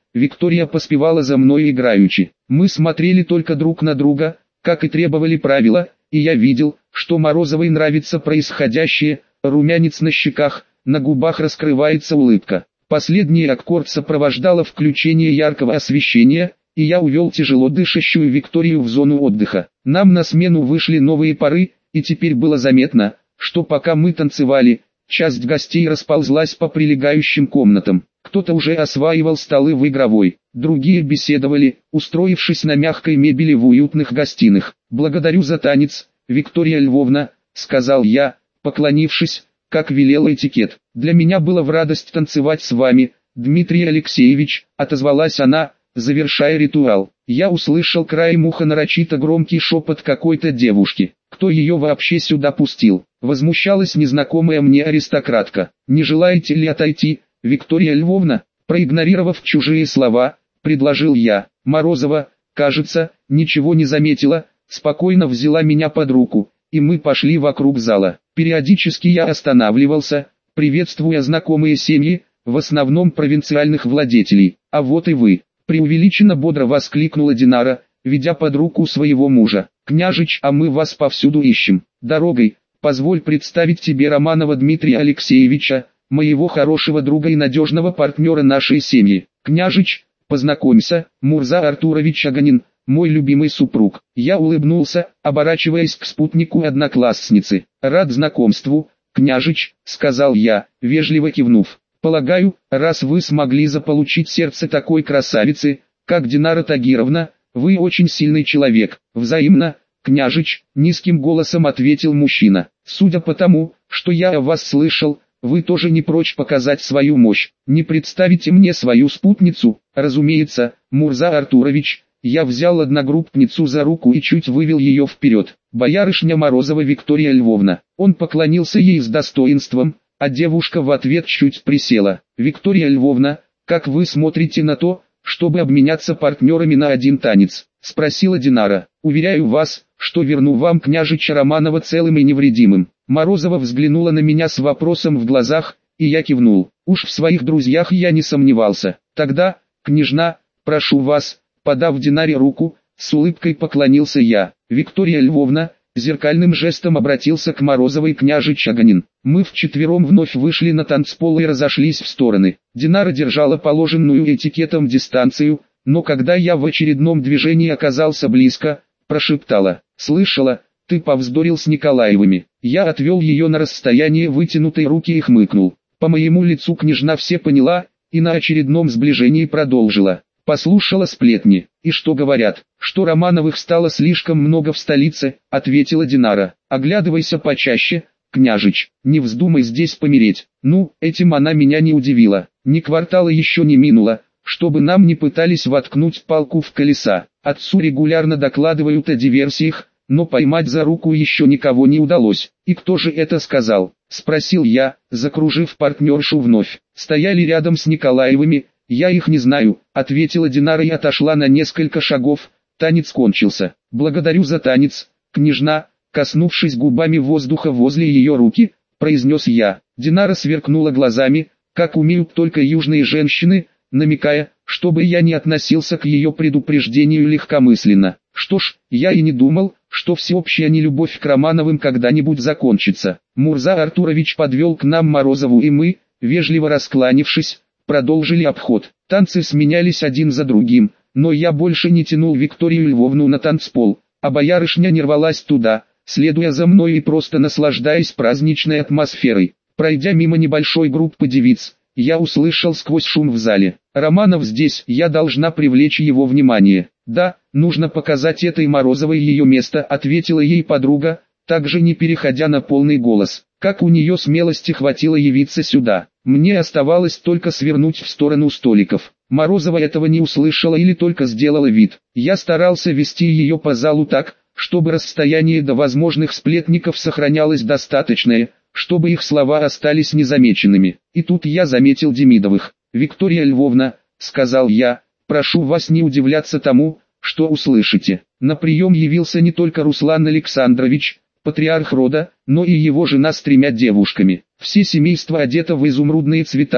Виктория поспевала за мной играючи. Мы смотрели только друг на друга, как и требовали правила, и я видел, что Морозовой нравится происходящее, румянец на щеках, на губах раскрывается улыбка. Последний аккорд сопровождало включение яркого освещения, и я увел тяжело дышащую Викторию в зону отдыха. Нам на смену вышли новые пары, и теперь было заметно, что пока мы танцевали, часть гостей расползлась по прилегающим комнатам. Кто-то уже осваивал столы в игровой, другие беседовали, устроившись на мягкой мебели в уютных гостиных. «Благодарю за танец, Виктория Львовна», — сказал я, поклонившись, как велел этикет. «Для меня было в радость танцевать с вами, Дмитрий Алексеевич», — отозвалась она, завершая ритуал. Я услышал краем уха нарочито громкий шепот какой-то девушки. Кто ее вообще сюда пустил? Возмущалась незнакомая мне аристократка. «Не желаете ли отойти, Виктория Львовна?» Проигнорировав чужие слова, предложил я. Морозова, кажется, ничего не заметила, спокойно взяла меня под руку, и мы пошли вокруг зала. Периодически я останавливался, приветствуя знакомые семьи, в основном провинциальных владетелей. «А вот и вы», — преувеличенно бодро воскликнула Динара, ведя под руку своего мужа. «Княжич, а мы вас повсюду ищем. Дорогой, позволь представить тебе Романова Дмитрия Алексеевича, моего хорошего друга и надежного партнера нашей семьи. Княжич, познакомься, Мурза Артурович Аганин, мой любимый супруг». Я улыбнулся, оборачиваясь к спутнику одноклассницы. «Рад знакомству, княжич», — сказал я, вежливо кивнув. «Полагаю, раз вы смогли заполучить сердце такой красавицы, как Динара Тагировна, вы очень сильный человек». «Взаимно, княжич», — низким голосом ответил мужчина. «Судя по тому, что я о вас слышал, вы тоже не прочь показать свою мощь. Не представите мне свою спутницу?» «Разумеется, Мурза Артурович». Я взял одногруппницу за руку и чуть вывел ее вперед. «Боярышня Морозова Виктория Львовна». Он поклонился ей с достоинством, а девушка в ответ чуть присела. «Виктория Львовна, как вы смотрите на то, чтобы обменяться партнерами на один танец?» — спросила Динара. «Уверяю вас, что верну вам княжича Романова целым и невредимым». Морозова взглянула на меня с вопросом в глазах, и я кивнул. Уж в своих друзьях я не сомневался. «Тогда, княжна, прошу вас», — подав Динаре руку, с улыбкой поклонился я. «Виктория Львовна», — зеркальным жестом обратился к Морозовой княжич Аганин. Мы вчетвером вновь вышли на танцпол и разошлись в стороны. Динара держала положенную этикетом дистанцию, но когда я в очередном движении оказался близко, прошептала: «Слышала, ты повздорил с Николаевыми». Я отвел ее на расстояние вытянутой руки и хмыкнул. По моему лицу княжна все поняла, и на очередном сближении продолжила. «Послушала сплетни. И что говорят? Что Романовых стало слишком много в столице», — ответила Динара. «Оглядывайся почаще, княжич, не вздумай здесь помереть». Ну, этим она меня не удивила. Ни квартала еще не минуло, чтобы нам не пытались воткнуть палку в колеса. Отцу регулярно докладывают о диверсиях, но поймать за руку еще никого не удалось. «И кто же это сказал?» — спросил я, закружив партнершу вновь. «Стояли рядом с Николаевыми». «Я их не знаю», — ответила Динара и отошла на несколько шагов. Танец кончился. «Благодарю за танец, княжна», — коснувшись губами воздуха возле ее руки, произнес я. Динара сверкнула глазами, как умеют только южные женщины, намекая, чтобы я не относился к ее предупреждению легкомысленно. Что ж, я и не думал, что всеобщая нелюбовь к Романовым когда-нибудь закончится. Мурза Артурович подвел к нам Морозову, и мы, вежливо раскланившись, продолжили обход. Танцы сменялись один за другим, но я больше не тянул Викторию Львовну на танцпол, а боярышня не рвалась туда, следуя за мной и просто наслаждаясь праздничной атмосферой. Пройдя мимо небольшой группы девиц, я услышал сквозь шум в зале: «Романов здесь, я должна привлечь его внимание». «Да, нужно показать этой Морозовой ее место», — ответила ей подруга, также не переходя на полный голос. Как у нее смелости хватило явиться сюда. Мне оставалось только свернуть в сторону столиков. Морозова этого не услышала или только сделала вид. Я старался вести ее по залу так, чтобы расстояние до возможных сплетников сохранялось достаточное, чтобы их слова остались незамеченными. И тут я заметил Демидовых. «Виктория Львовна», — сказал я, — «прошу вас не удивляться тому, что услышите». На прием явился не только Руслан Александрович, патриарх рода, но и его жена с тремя девушками. Все семейство одето в изумрудные цвета,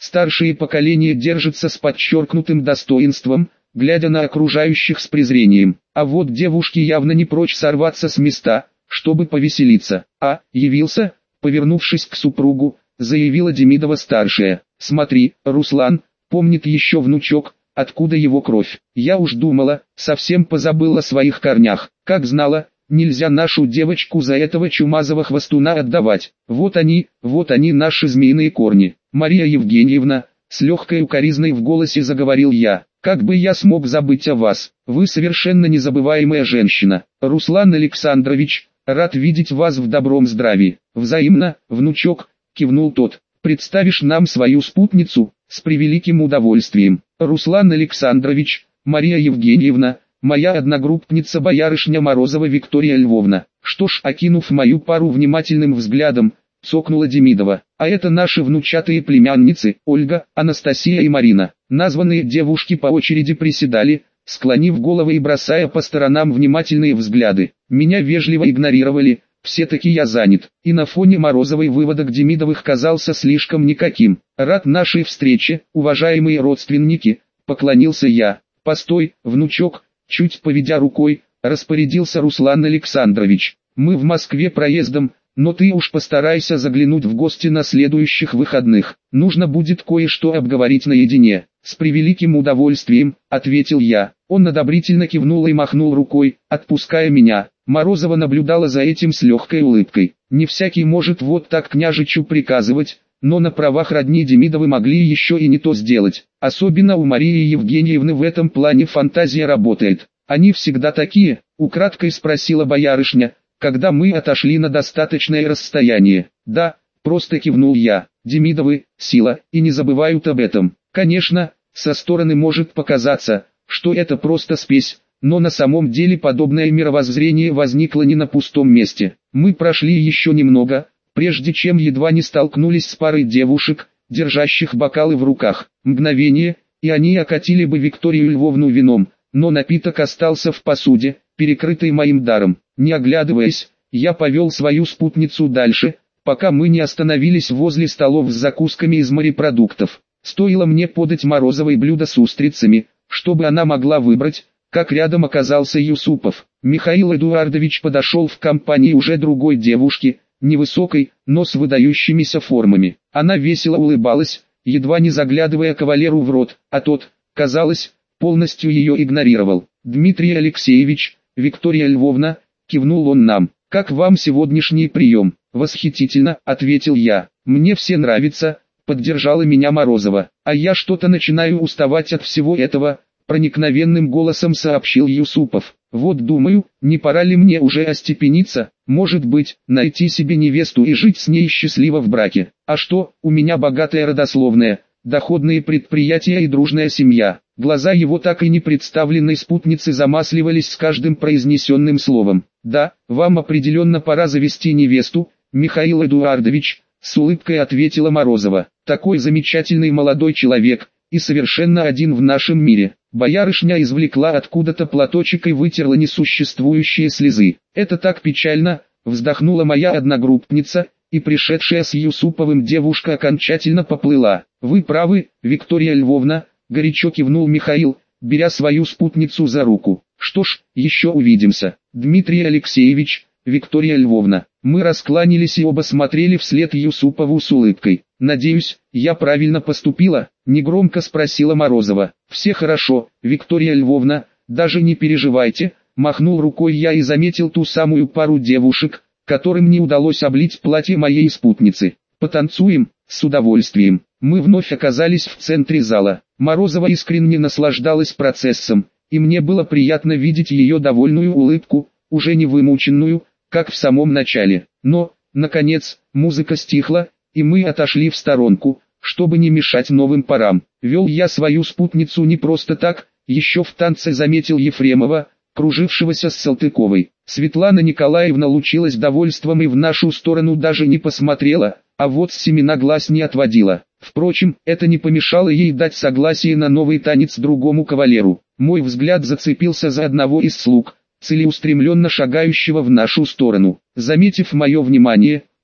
Старшее поколение держится с подчеркнутым достоинством, глядя на окружающих с презрением. А вот девушки явно не прочь сорваться с места, чтобы повеселиться. А, явился, повернувшись к супругу, заявила Демидова-старшая. Смотри, Руслан, помнит еще внучок, откуда его кровь. Я уж думала, совсем позабыла о своих корнях. Как знала, нельзя нашу девочку за этого чумазого хвостуна отдавать. Вот они, вот они наши змеиные корни. Мария Евгеньевна, с легкой укоризной в голосе заговорил я. Как бы я смог забыть о вас? Вы совершенно незабываемая женщина. Руслан Александрович, рад видеть вас в добром здравии. Взаимно, внучок, кивнул тот. Представишь нам свою спутницу? С превеликим удовольствием. Руслан Александрович, Мария Евгеньевна, моя одногруппница боярышня Морозова Виктория Львовна. Что ж, окинув мою пару внимательным взглядом, цокнула Демидова. А это наши внучатые племянницы, Ольга, Анастасия и Марина. Названные девушки по очереди приседали, склонив головы и бросая по сторонам внимательные взгляды. Меня вежливо игнорировали, все-таки я занят. И на фоне Морозовой выводок Демидовых казался слишком никаким. Рад нашей встрече, уважаемые родственники, поклонился я. Постой, внучок, чуть поведя рукой, распорядился Руслан Александрович. Мы в Москве проездом, но ты уж постарайся заглянуть в гости на следующих выходных. Нужно будет кое-что обговорить наедине. С превеликим удовольствием, ответил я. Он одобрительно кивнул и махнул рукой, отпуская меня. Морозова наблюдала за этим с легкой улыбкой. Не всякий может вот так княжичу приказывать, но на правах родни Демидовы могли еще и не то сделать. Особенно у Марии Евгеньевны в этом плане фантазия работает. Они всегда такие, украдкой спросила боярышня, когда мы отошли на достаточное расстояние. Да, просто кивнул я. Демидовы, сила, и не забывают об этом. Конечно, со стороны может показаться, что это просто спесь, но на самом деле подобное мировоззрение возникло не на пустом месте. Мы прошли еще немного, прежде чем едва не столкнулись с парой девушек, держащих бокалы в руках. Мгновение, и они окатили бы Викторию Львовну вином, но напиток остался в посуде, перекрытый моим даром. Не оглядываясь, я повел свою спутницу дальше, пока мы не остановились возле столов с закусками из морепродуктов. Стоило мне подать Морозовой блюдо с устрицами, чтобы она могла выбрать, как рядом оказался Юсупов. Михаил Эдуардович подошел в компании уже другой девушки, невысокой, но с выдающимися формами. Она весело улыбалась, едва не заглядывая кавалеру в рот, а тот, казалось, полностью ее игнорировал. «Дмитрий Алексеевич, Виктория Львовна», кивнул он нам. «Как вам сегодняшний прием?» «Восхитительно», ответил я. «Мне все нравится», поддержала меня Морозова. «А я что-то начинаю уставать от всего этого», проникновенным голосом сообщил Юсупов. «Вот думаю, не пора ли мне уже остепениться, может быть, найти себе невесту и жить с ней счастливо в браке. А что, у меня богатая родословная, доходные предприятия и дружная семья». Глаза его так и не представленной спутницы замасливались с каждым произнесенным словом. «Да, вам определенно пора завести невесту, Михаил Эдуардович», с улыбкой ответила Морозова. «Такой замечательный молодой человек, и совершенно один в нашем мире». Боярышня извлекла откуда-то платочек и вытерла несуществующие слезы. «Это так печально», вздохнула моя одногруппница, и пришедшая с Юсуповым девушка окончательно поплыла. «Вы правы, Виктория Львовна», горячо кивнул Михаил, беря свою спутницу за руку. «Что ж, еще увидимся. Дмитрий Алексеевич, Виктория Львовна». Мы раскланялись и оба смотрели вслед Юсупову с улыбкой. «Надеюсь, я правильно поступила?» — негромко спросила Морозова. «Все хорошо, Виктория Львовна, даже не переживайте», — махнул рукой я и заметил ту самую пару девушек, которым не удалось облить платье моей спутницы. «Потанцуем?» «С удовольствием». Мы вновь оказались в центре зала. Морозова искренне наслаждалась процессом, и мне было приятно видеть ее довольную улыбку, уже не вымученную, как в самом начале. Но, наконец, музыка стихла, и мы отошли в сторонку, чтобы не мешать новым парам. Вел я свою спутницу не просто так, еще в танце заметил Ефремова, кружившегося с Салтыковой. Светлана Николаевна лучилась довольством и в нашу сторону даже не посмотрела, а вот с Семена глаз не отводила. Впрочем, это не помешало ей дать согласие на новый танец другому кавалеру. Мой взгляд зацепился за одного из слуг, целеустремленно шагающего в нашу сторону. Заметив мое внимание,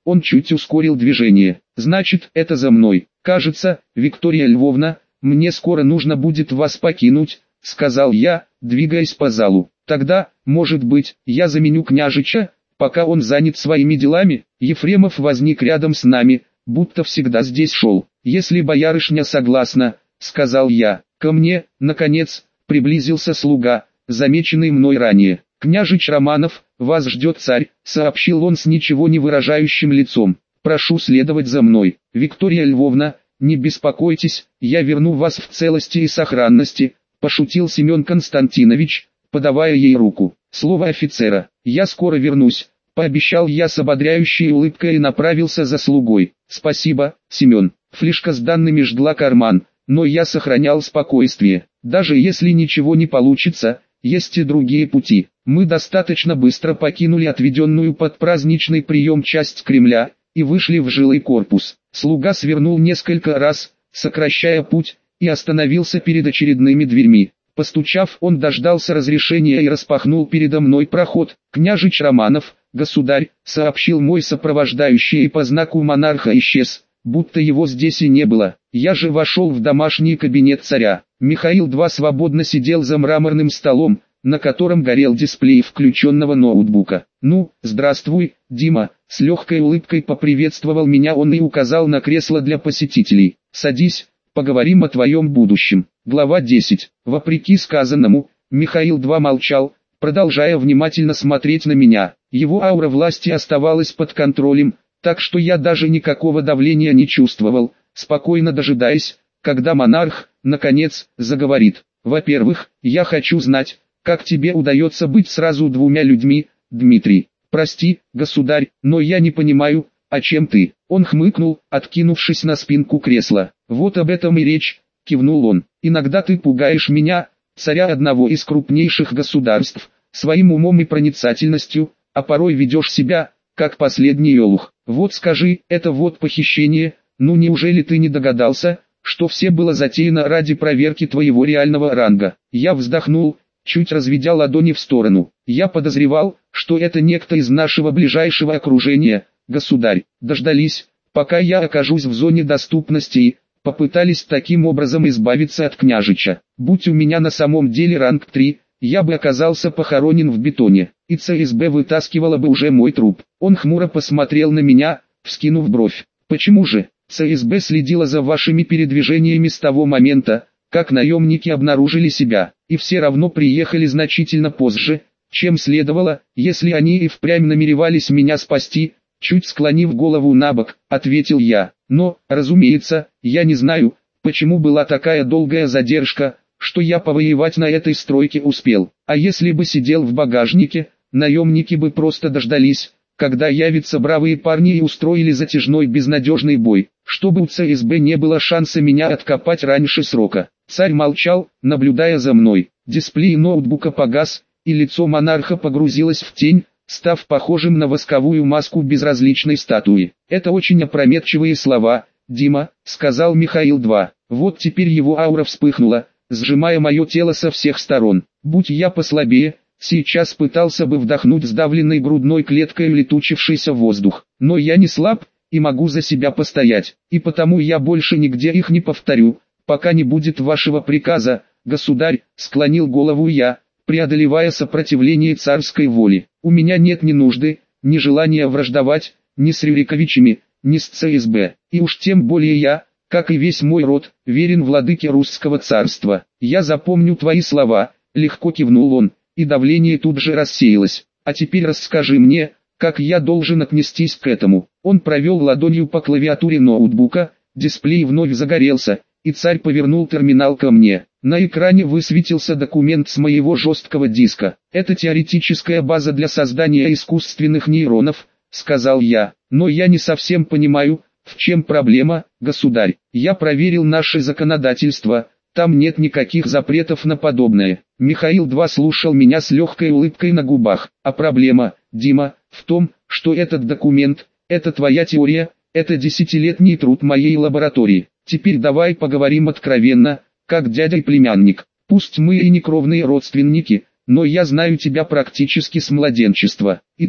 Он чуть ускорил движение. Значит, это за мной. Кажется, Виктория Львовна, мне скоро нужно будет вас покинуть, сказал я, двигаясь по залу. Тогда, может быть, я заменю княжича, пока он занят своими делами. Ефремов возник рядом с нами, будто всегда здесь шел. Если боярышня согласна, сказал я. Ко мне, наконец, приблизился слуга, замеченный мной ранее. «Княжич Романов, вас ждет царь», — сообщил он с ничего не выражающим лицом. «Прошу следовать за мной. Виктория Львовна, не беспокойтесь, я верну вас в целости и сохранности», — пошутил Семен Константинович, подавая ей руку. «Слово офицера. Я скоро вернусь», — пообещал я с ободряющей улыбкой и направился за слугой. «Спасибо, Семен». Флешка с данными жгла карман, но я сохранял спокойствие. Даже если ничего не получится, есть и другие пути. Мы достаточно быстро покинули отведенную под праздничный прием часть Кремля и вышли в жилой корпус. Слуга свернул несколько раз, сокращая путь, и остановился перед очередными дверьми. Постучав, он дождался разрешения и распахнул передо мной проход. «Княжич Романов, государь», — сообщил мой сопровождающий, и по знаку монарха исчез, будто его здесь и не было. Я же вошел в домашний кабинет царя. Михаил два свободно сидел за мраморным столом, на котором горел дисплей включенного ноутбука. «Ну, здравствуй, Дима», — с легкой улыбкой поприветствовал меня он и указал на кресло для посетителей. «Садись, поговорим о твоем будущем». Глава десять. Вопреки сказанному, Михаил два молчал, продолжая внимательно смотреть на меня. Его аура власти оставалась под контролем, так что я даже никакого давления не чувствовал, спокойно дожидаясь, когда монарх, наконец, заговорит. «Во-первых, я хочу знать, как тебе удается быть сразу двумя людьми, Дмитрий. Прости, государь, но я не понимаю, о чем ты». Он хмыкнул, откинувшись на спинку кресла. «Вот об этом и речь», — кивнул он. «Иногда ты пугаешь меня, царя одного из крупнейших государств, своим умом и проницательностью, а порой ведешь себя, как последний олух. Вот скажи, это вот похищение, ну неужели ты не догадался, что все было затеяно ради проверки твоего реального ранга?» Я вздохнул, чуть разведя ладони в сторону. «Я подозревал, что это некто из нашего ближайшего окружения, государь. Дождались, пока я окажусь в зоне доступности и попытались таким образом избавиться от княжича. Будь у меня на самом деле ранг три, я бы оказался похоронен в бетоне, и ЦСБ вытаскивала бы уже мой труп». Он хмуро посмотрел на меня, вскинув бровь. «Почему же? ЦСБ следила за вашими передвижениями с того момента, как наемники обнаружили себя, и все равно приехали значительно позже, чем следовало, если они и впрямь намеревались меня спасти», чуть склонив голову набок, ответил я. «Но, разумеется, я не знаю, почему была такая долгая задержка, что я повоевать на этой стройке успел. А если бы сидел в багажнике, наемники бы просто дождались, когда явятся бравые парни и устроили затяжной безнадежный бой, чтобы у ЦСБ не было шанса меня откопать раньше срока». Царь молчал, наблюдая за мной. Дисплей ноутбука погас, и лицо монарха погрузилось в тень, став похожим на восковую маску безразличной статуи. «Это очень опрометчивые слова, Дима», — сказал Михаил два. Вот теперь его аура вспыхнула, сжимая мое тело со всех сторон. Будь я послабее, сейчас пытался бы вдохнуть сдавленной грудной клеткой летучившийся воздух. Но я не слаб, и могу за себя постоять, и потому я больше нигде их не повторю, пока не будет вашего приказа, государь, склонил голову я, преодолевая сопротивление царской воли. У меня нет ни нужды, ни желания враждовать, ни с Рюриковичами, ни с ЦСБ, и уж тем более я, как и весь мой род, верен владыке русского царства. Я запомню твои слова, легко кивнул он, и давление тут же рассеялось. А теперь расскажи мне, как я должен отнестись к этому. Он провел ладонью по клавиатуре ноутбука, дисплей вновь загорелся, и царь повернул терминал ко мне. На экране высветился документ с моего жесткого диска. «Это теоретическая база для создания искусственных нейронов», — сказал я. «Но я не совсем понимаю, в чем проблема, государь. Я проверил наше законодательство, там нет никаких запретов на подобное». Михаил два слушал меня с легкой улыбкой на губах. «А проблема, Дима, в том, что этот документ, это твоя теория, это десятилетний труд моей лаборатории. Теперь давай поговорим откровенно, как дядя и племянник. Пусть мы и не кровные родственники, но я знаю тебя практически с младенчества. Итак,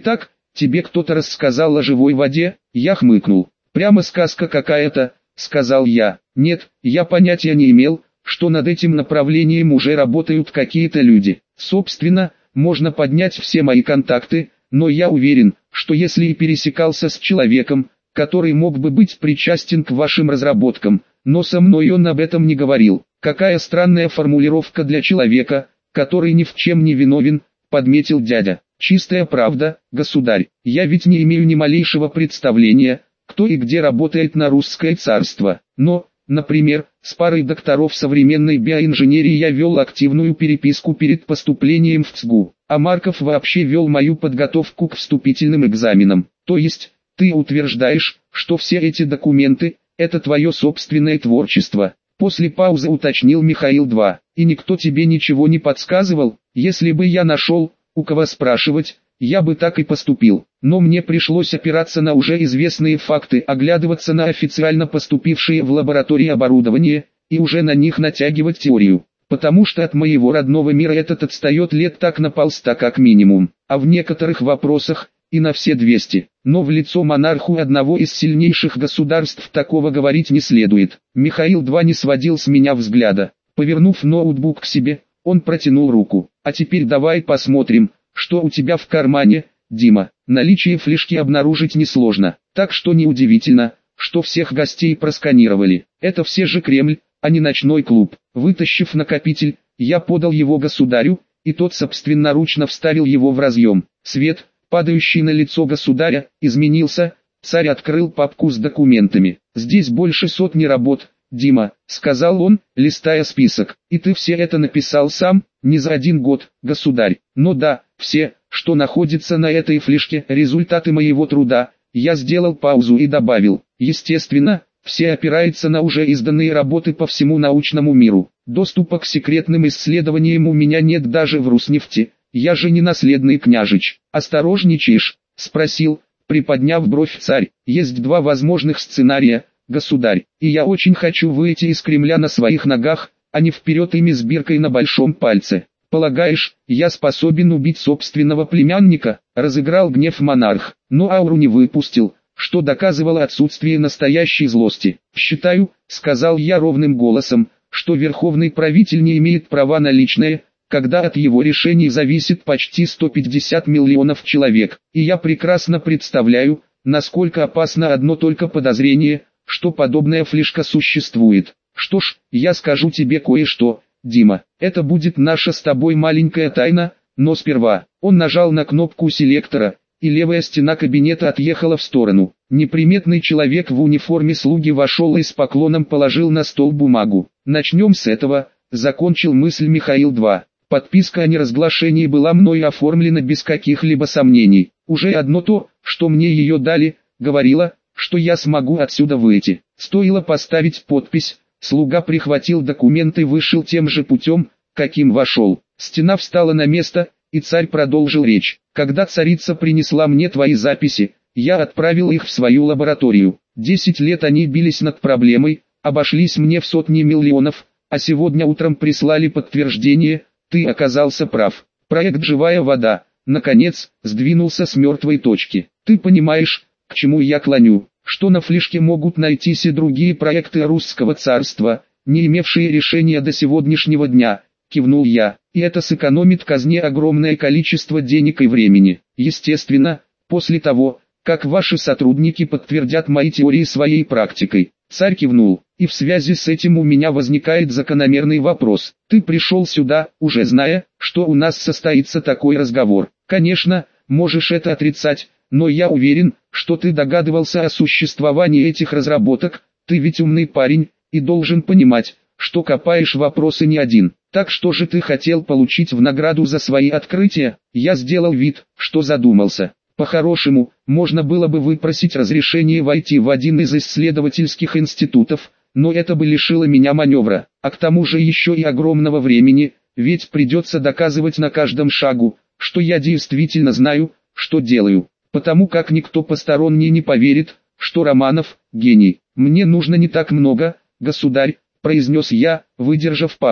тебе кто-то рассказал о живой воде? Я хмыкнул. Прямо сказка какая-то, сказал я. Нет, я понятия не имел, что над этим направлением уже работают какие-то люди. Собственно, можно поднять все мои контакты, но я уверен, что если и пересекался с человеком, который мог бы быть причастен к вашим разработкам, но со мной он об этом не говорил. Какая странная формулировка для человека, который ни в чем не виновен, подметил дядя. Чистая правда, государь, я ведь не имею ни малейшего представления, кто и где работает на русское царство. Но, например, с парой докторов современной биоинженерии я вел активную переписку перед поступлением в ЦГУ, а Марков вообще вел мою подготовку к вступительным экзаменам. То есть, ты утверждаешь, что все эти документы – это твое собственное творчество? После паузы уточнил Михаил-два. И никто тебе ничего не подсказывал? Если бы я нашел, у кого спрашивать, я бы так и поступил. Но мне пришлось опираться на уже известные факты, оглядываться на официально поступившие в лаборатории оборудование, и уже на них натягивать теорию. Потому что от моего родного мира этот отстает лет так на полста как минимум, а в некоторых вопросах и на все двести. Но в лицо монарху одного из сильнейших государств такого говорить не следует. Михаил-два не сводил с меня взгляда. Повернув ноутбук к себе, он протянул руку. А теперь давай посмотрим, что у тебя в кармане, Дима. Наличие флешки обнаружить несложно, так что неудивительно, что всех гостей просканировали. Это все же Кремль, а не ночной клуб. Вытащив накопитель, я подал его государю, и тот собственноручно вставил его в разъем. Свет, падающий на лицо государя, изменился. Царь открыл папку с документами. «Здесь больше сотни работ, Дима», — сказал он, листая список. «И ты все это написал сам?» «Не за один год, государь. Но да, все, что находится на этой флешке, результаты моего труда». Я сделал паузу и добавил: «Естественно, все опираются на уже изданные работы по всему научному миру. Доступа к секретным исследованиям у меня нет даже в Руснефти. Я же не наследный княжич». «Осторожничаешь?» — спросил, приподняв бровь царь. «Есть два возможных сценария, государь, и я очень хочу выйти из Кремля на своих ногах, а не вперед ими с биркой на большом пальце. Полагаешь, я способен убить собственного племянника?» — разыграл гнев монарх, но ауру не выпустил, что доказывало отсутствие настоящей злости. «Считаю», — сказал я ровным голосом, «что верховный правитель не имеет права на личное, когда от его решений зависит почти сто пятьдесят миллионов человек, и я прекрасно представляю, насколько опасно одно только подозрение, что подобная флешка существует. Что ж, я скажу тебе кое-что, Дима, это будет наша с тобой маленькая тайна, но сперва». Он нажал на кнопку селектора, и левая стена кабинета отъехала в сторону. Неприметный человек в униформе слуги вошел и с поклоном положил на стол бумагу. «Начнем с этого», — закончил мысль Михаил-два. Подписка о неразглашении была мной оформлена без каких-либо сомнений. Уже одно то, что мне ее дали, говорило, что я смогу отсюда выйти. Стоило поставить подпись, слуга прихватил документ и вышел тем же путем, каким вошел. Стена встала на место, и царь продолжил речь. «Когда царица принесла мне твои записи, я отправил их в свою лабораторию. Десять лет они бились над проблемой, обошлись мне в сотни миллионов, а сегодня утром прислали подтверждение, ты оказался прав. Проект «Живая вода», наконец, сдвинулся с мертвой точки. Ты понимаешь, к чему я клоню, что на флешке могут найтись и другие проекты русского царства, не имевшие решения до сегодняшнего дня», — кивнул я, — «и это сэкономит казне огромное количество денег и времени. Естественно, после того, как ваши сотрудники подтвердят мои теории своей практикой». Царь кивнул, и в связи с этим у меня возникает закономерный вопрос. Ты пришел сюда, уже зная, что у нас состоится такой разговор. Конечно, можешь это отрицать, но я уверен, что ты догадывался о существовании этих разработок, ты ведь умный парень, и должен понимать, что копаешь вопросы не один. Так что же ты хотел получить в награду за свои открытия? Я сделал вид, что задумался. По-хорошему, можно было бы выпросить разрешение войти в один из исследовательских институтов, но это бы лишило меня маневра, а к тому же еще и огромного времени, ведь придется доказывать на каждом шагу, что я действительно знаю, что делаю, потому как никто посторонний не поверит, что Романов – гений. «Мне нужно не так много, государь», – произнес я, выдержав паузу.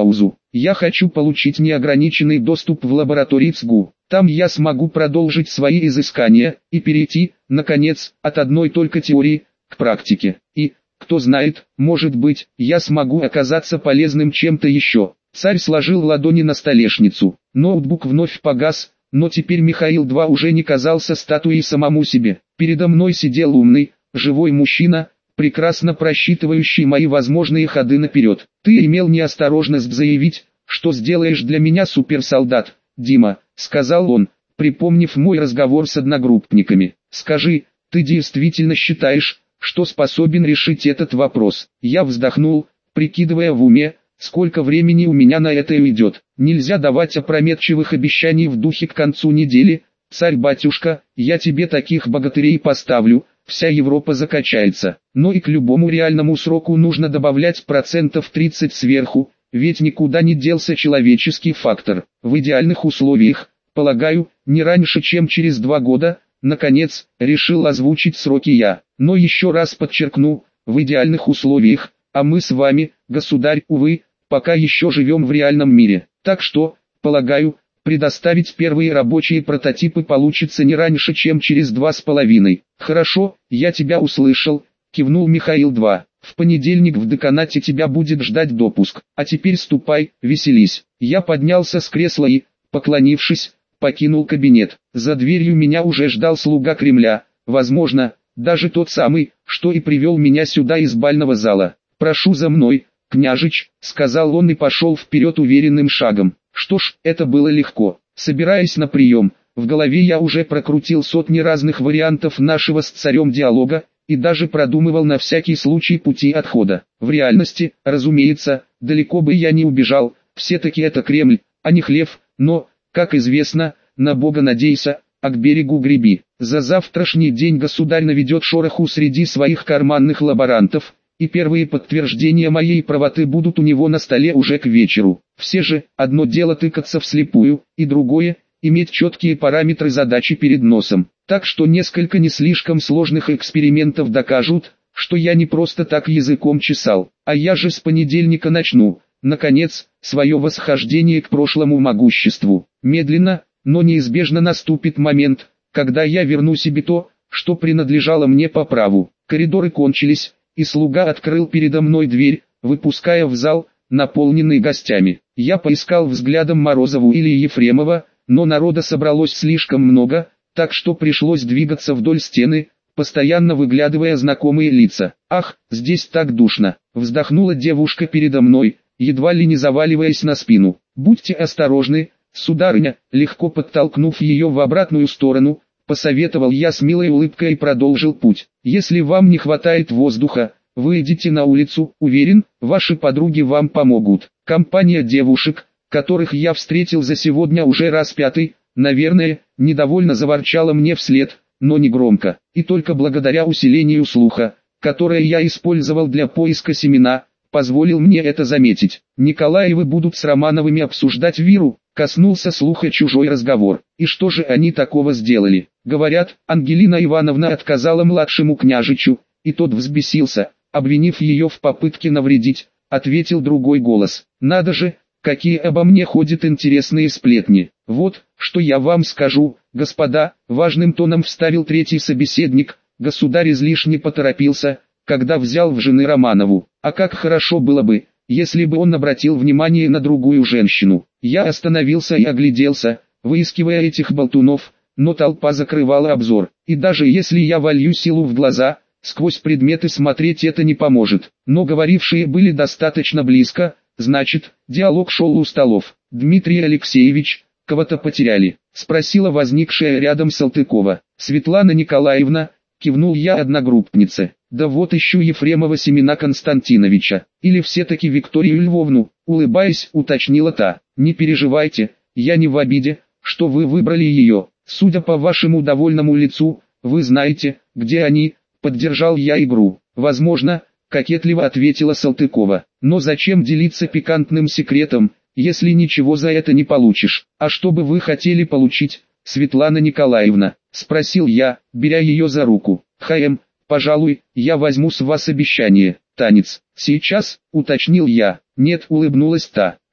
Я хочу получить неограниченный доступ в лаборатории ЦГУ. Там я смогу продолжить свои изыскания и перейти, наконец, от одной только теории к практике. И, кто знает, может быть, я смогу оказаться полезным чем-то еще. Царь сложил ладони на столешницу. Ноутбук вновь погас, но теперь Михаил-два уже не казался статуей самому себе. Передо мной сидел умный, живой мужчина, прекрасно просчитывающий мои возможные ходы наперед. Ты имел неосторожность заявить, что сделаешь для меня суперсолдат, Дима, сказал он, припомнив мой разговор с одногруппниками. Скажи, ты действительно считаешь, что способен решить этот вопрос? Я вздохнул, прикидывая в уме, сколько времени у меня на это уйдет. Нельзя давать опрометчивых обещаний в духе к концу недели. Царь-батюшка, я тебе таких богатырей поставлю, вся Европа закачается. Но и к любому реальному сроку нужно добавлять процентов тридцать сверху, ведь никуда не делся человеческий фактор. В идеальных условиях, полагаю, не раньше чем через два года, наконец, решил озвучить сроки я. Но еще раз подчеркну, в идеальных условиях, а мы с вами, государь, увы, пока еще живем в реальном мире. Так что, полагаю, предоставить первые рабочие прототипы получится не раньше, чем через два с половиной. Хорошо, я тебя услышал, кивнул Михаил-два. В понедельник в деканате тебя будет ждать допуск. А теперь ступай, веселись. Я поднялся с кресла и, поклонившись, покинул кабинет. За дверью меня уже ждал слуга Кремля, возможно, даже тот самый, что и привел меня сюда из бального зала. «Прошу за мной, княжич», — сказал он и пошел вперед уверенным шагом. Что ж, это было легко. Собираясь на прием, в голове я уже прокрутил сотни разных вариантов нашего с царем диалога, и даже продумывал на всякий случай пути отхода. В реальности, разумеется, далеко бы я не убежал, все-таки это Кремль, а не хлев, но, как известно, на Бога надейся, а к берегу греби. За завтрашний день государь наведет шороху среди своих карманных лаборантов, и первые подтверждения моей правоты будут у него на столе уже к вечеру. Все же, одно дело тыкаться вслепую, и другое – иметь четкие параметры задачи перед носом. Так что несколько не слишком сложных экспериментов докажут, что я не просто так языком чесал, а я же с понедельника начну, наконец, свое восхождение к прошлому могуществу. Медленно, но неизбежно наступит момент, когда я верну себе то, что принадлежало мне по праву. Коридоры кончились, и слуга открыл передо мной дверь, выпуская в зал, наполненный гостями. Я поискал взглядом Морозову или Ефремова, но народа собралось слишком много, так что пришлось двигаться вдоль стены, постоянно выглядывая знакомые лица. «Ах, здесь так душно!» — вздохнула девушка передо мной, едва ли не заваливаясь на спину. «Будьте осторожны, сударыня», легко подтолкнув ее в обратную сторону, посоветовал я с милой улыбкой и продолжил путь. «Если вам не хватает воздуха, выйдите на улицу, уверен, ваши подруги вам помогут». Компания девушек, которых я встретил за сегодня уже раз пятый, наверное, недовольно заворчала мне вслед, но не громко. И только благодаря усилению слуха, которое я использовал для поиска семена, позволил мне это заметить. Николаевы будут с Романовыми обсуждать Виру, коснулся слуха чужой разговор. И что же они такого сделали? Говорят, Ангелина Ивановна отказала младшему княжичу, и тот взбесился, обвинив ее в попытке навредить, ответил другой голос. Надо же, какие обо мне ходят интересные сплетни. Вот, что я вам скажу, господа, важным тоном вставил третий собеседник. Государь излишне поторопился, когда взял в жены Романову. А как хорошо было бы, если бы он обратил внимание на другую женщину. Я остановился и огляделся, выискивая этих болтунов, но толпа закрывала обзор. И даже если я волью силу в глаза, сквозь предметы смотреть это не поможет. Но говорившие были достаточно близко, значит, диалог шел у столов. «Дмитрий Алексеевич, кого-то потеряли?» — спросила возникшая рядом Салтыкова. «Светлана Николаевна», — кивнул я одногруппнице. «Да вот ищу Ефремова Семена Константиновича. Или все-таки Викторию Львовну», — улыбаясь, уточнила та. «Не переживайте, я не в обиде, что вы выбрали ее. Судя по вашему довольному лицу, вы знаете, где они», — поддержал я игру. «Возможно», — кокетливо ответила Салтыкова. «Но зачем делиться пикантным секретом, если ничего за это не получишь? А что бы вы хотели получить, Светлана Николаевна?» — спросил я, беря ее за руку. «Хм, пожалуй, я возьму с вас обещание. Танец. Сейчас?» — уточнил я. «Нет», — улыбнулась та.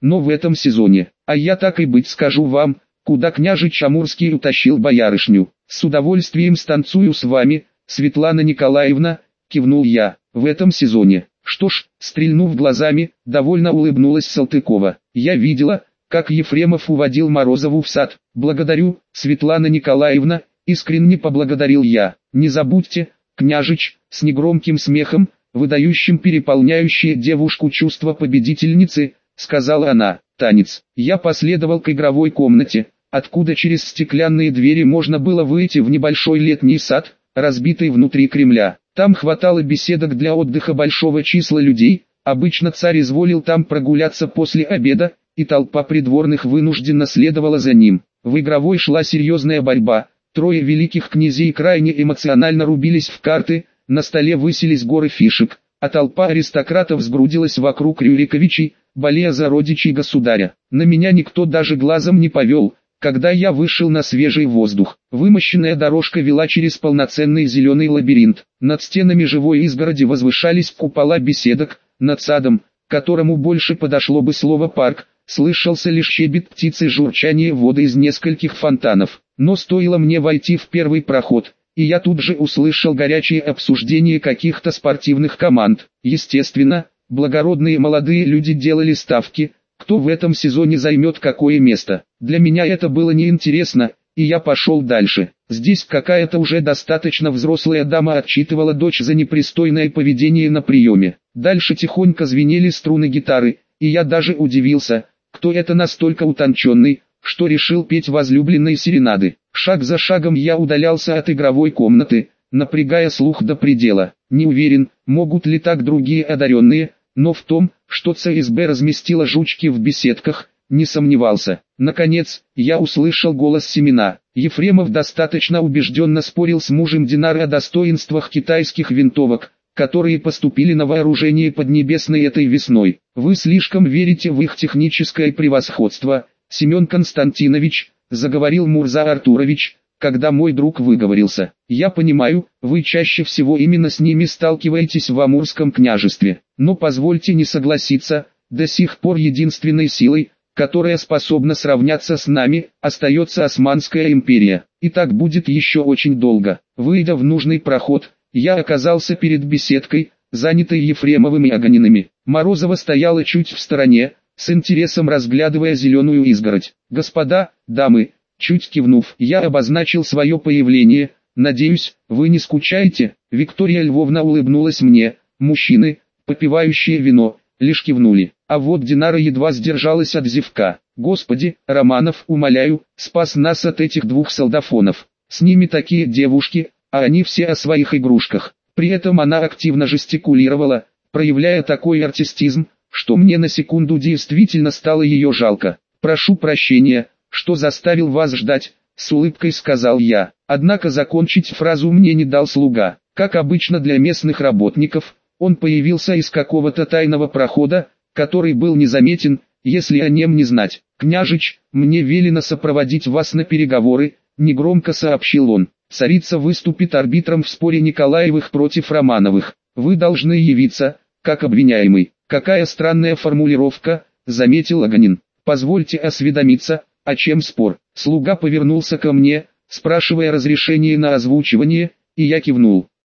но в этом сезоне. А я так и быть скажу вам, куда княжич Амурский утащил боярышню. С удовольствием станцую с вами, Светлана Николаевна, кивнул я, в этом сезоне. Что ж, стрельнув глазами, довольно улыбнулась Салтыкова. Я видела, как Ефремов уводил Морозову в сад. Благодарю, Светлана Николаевна, искренне поблагодарил я. Не забудьте, княжич, с негромким смехом, выдающим переполняющее девушку чувство победительницы, сказала она. Танец. Я последовал к игровой комнате, откуда через стеклянные двери можно было выйти в небольшой летний сад, разбитый внутри Кремля. Там хватало беседок для отдыха большого числа людей, обычно царь изволил там прогуляться после обеда, и толпа придворных вынужденно следовала за ним. В игровой шла серьезная борьба, трое великих князей крайне эмоционально рубились в карты, на столе высились горы фишек, а толпа аристократов сгрудилась вокруг Рюриковичей, болея за родичей государя. На меня никто даже глазом не повел, когда я вышел на свежий воздух. Вымощенная дорожка вела через полноценный зеленый лабиринт. Над стенами живой изгороди возвышались купола беседок, над садом, которому больше подошло бы слово «парк», слышался лишь щебет птиц и журчание воды из нескольких фонтанов. Но стоило мне войти в первый проход, и я тут же услышал горячее обсуждение каких-то спортивных команд. Естественно, благородные молодые люди делали ставки, кто в этом сезоне займет какое место. Для меня это было неинтересно, и я пошел дальше. Здесь какая-то уже достаточно взрослая дама отчитывала дочь за непристойное поведение на приеме. Дальше тихонько звенели струны гитары, и я даже удивился, кто это настолько утонченный, что решил петь возлюбленной серенады. Шаг за шагом я удалялся от игровой комнаты, напрягая слух до предела. Не уверен, могут ли так другие одаренные, но в том, что ЦСБ разместила жучки в беседках, не сомневался. Наконец, я услышал голос Семена. Ефремов достаточно убежденно спорил с мужем Динары о достоинствах китайских винтовок, которые поступили на вооружение Поднебесной этой весной. Вы слишком верите в их техническое превосходство, Семен Константинович, заговорил Мурза Артурович, когда мой друг выговорился. Я понимаю, вы чаще всего именно с ними сталкиваетесь в Амурском княжестве, но позвольте не согласиться, до сих пор единственной силой, которая способна сравняться с нами, остается Османская империя. И так будет еще очень долго. Выйдя в нужный проход, я оказался перед беседкой, занятой Ефремовыми Огненными. Морозова стояла чуть в стороне, с интересом разглядывая зеленую изгородь. «Господа, дамы», чуть кивнув, я обозначил свое появление. «Надеюсь, вы не скучаете?» Виктория Львовна улыбнулась мне. Мужчины, попивающие вино, лишь кивнули. А вот Динара едва сдержалась от зевка. «Господи, Романов, умоляю, спас нас от этих двух солдафонов. С ними такие девушки, а они все о своих игрушках». При этом она активно жестикулировала, проявляя такой артистизм, что мне на секунду действительно стало ее жалко. «Прошу прощения, что заставил вас ждать», — с улыбкой сказал я. Однако закончить фразу мне не дал слуга. Как обычно для местных работников, он появился из какого-то тайного прохода, который был незаметен, если о нем не знать. «Княжич, мне велено сопроводить вас на переговоры», — негромко сообщил он. «Царица выступит арбитром в споре Николаевых против Романовых. Вы должны явиться, как обвиняемый». «Какая странная формулировка», — заметил Огнен. «Позвольте осведомиться, о чем спор?» Слуга повернулся ко мне, спрашивая разрешение на озвучивание, и я кивнул.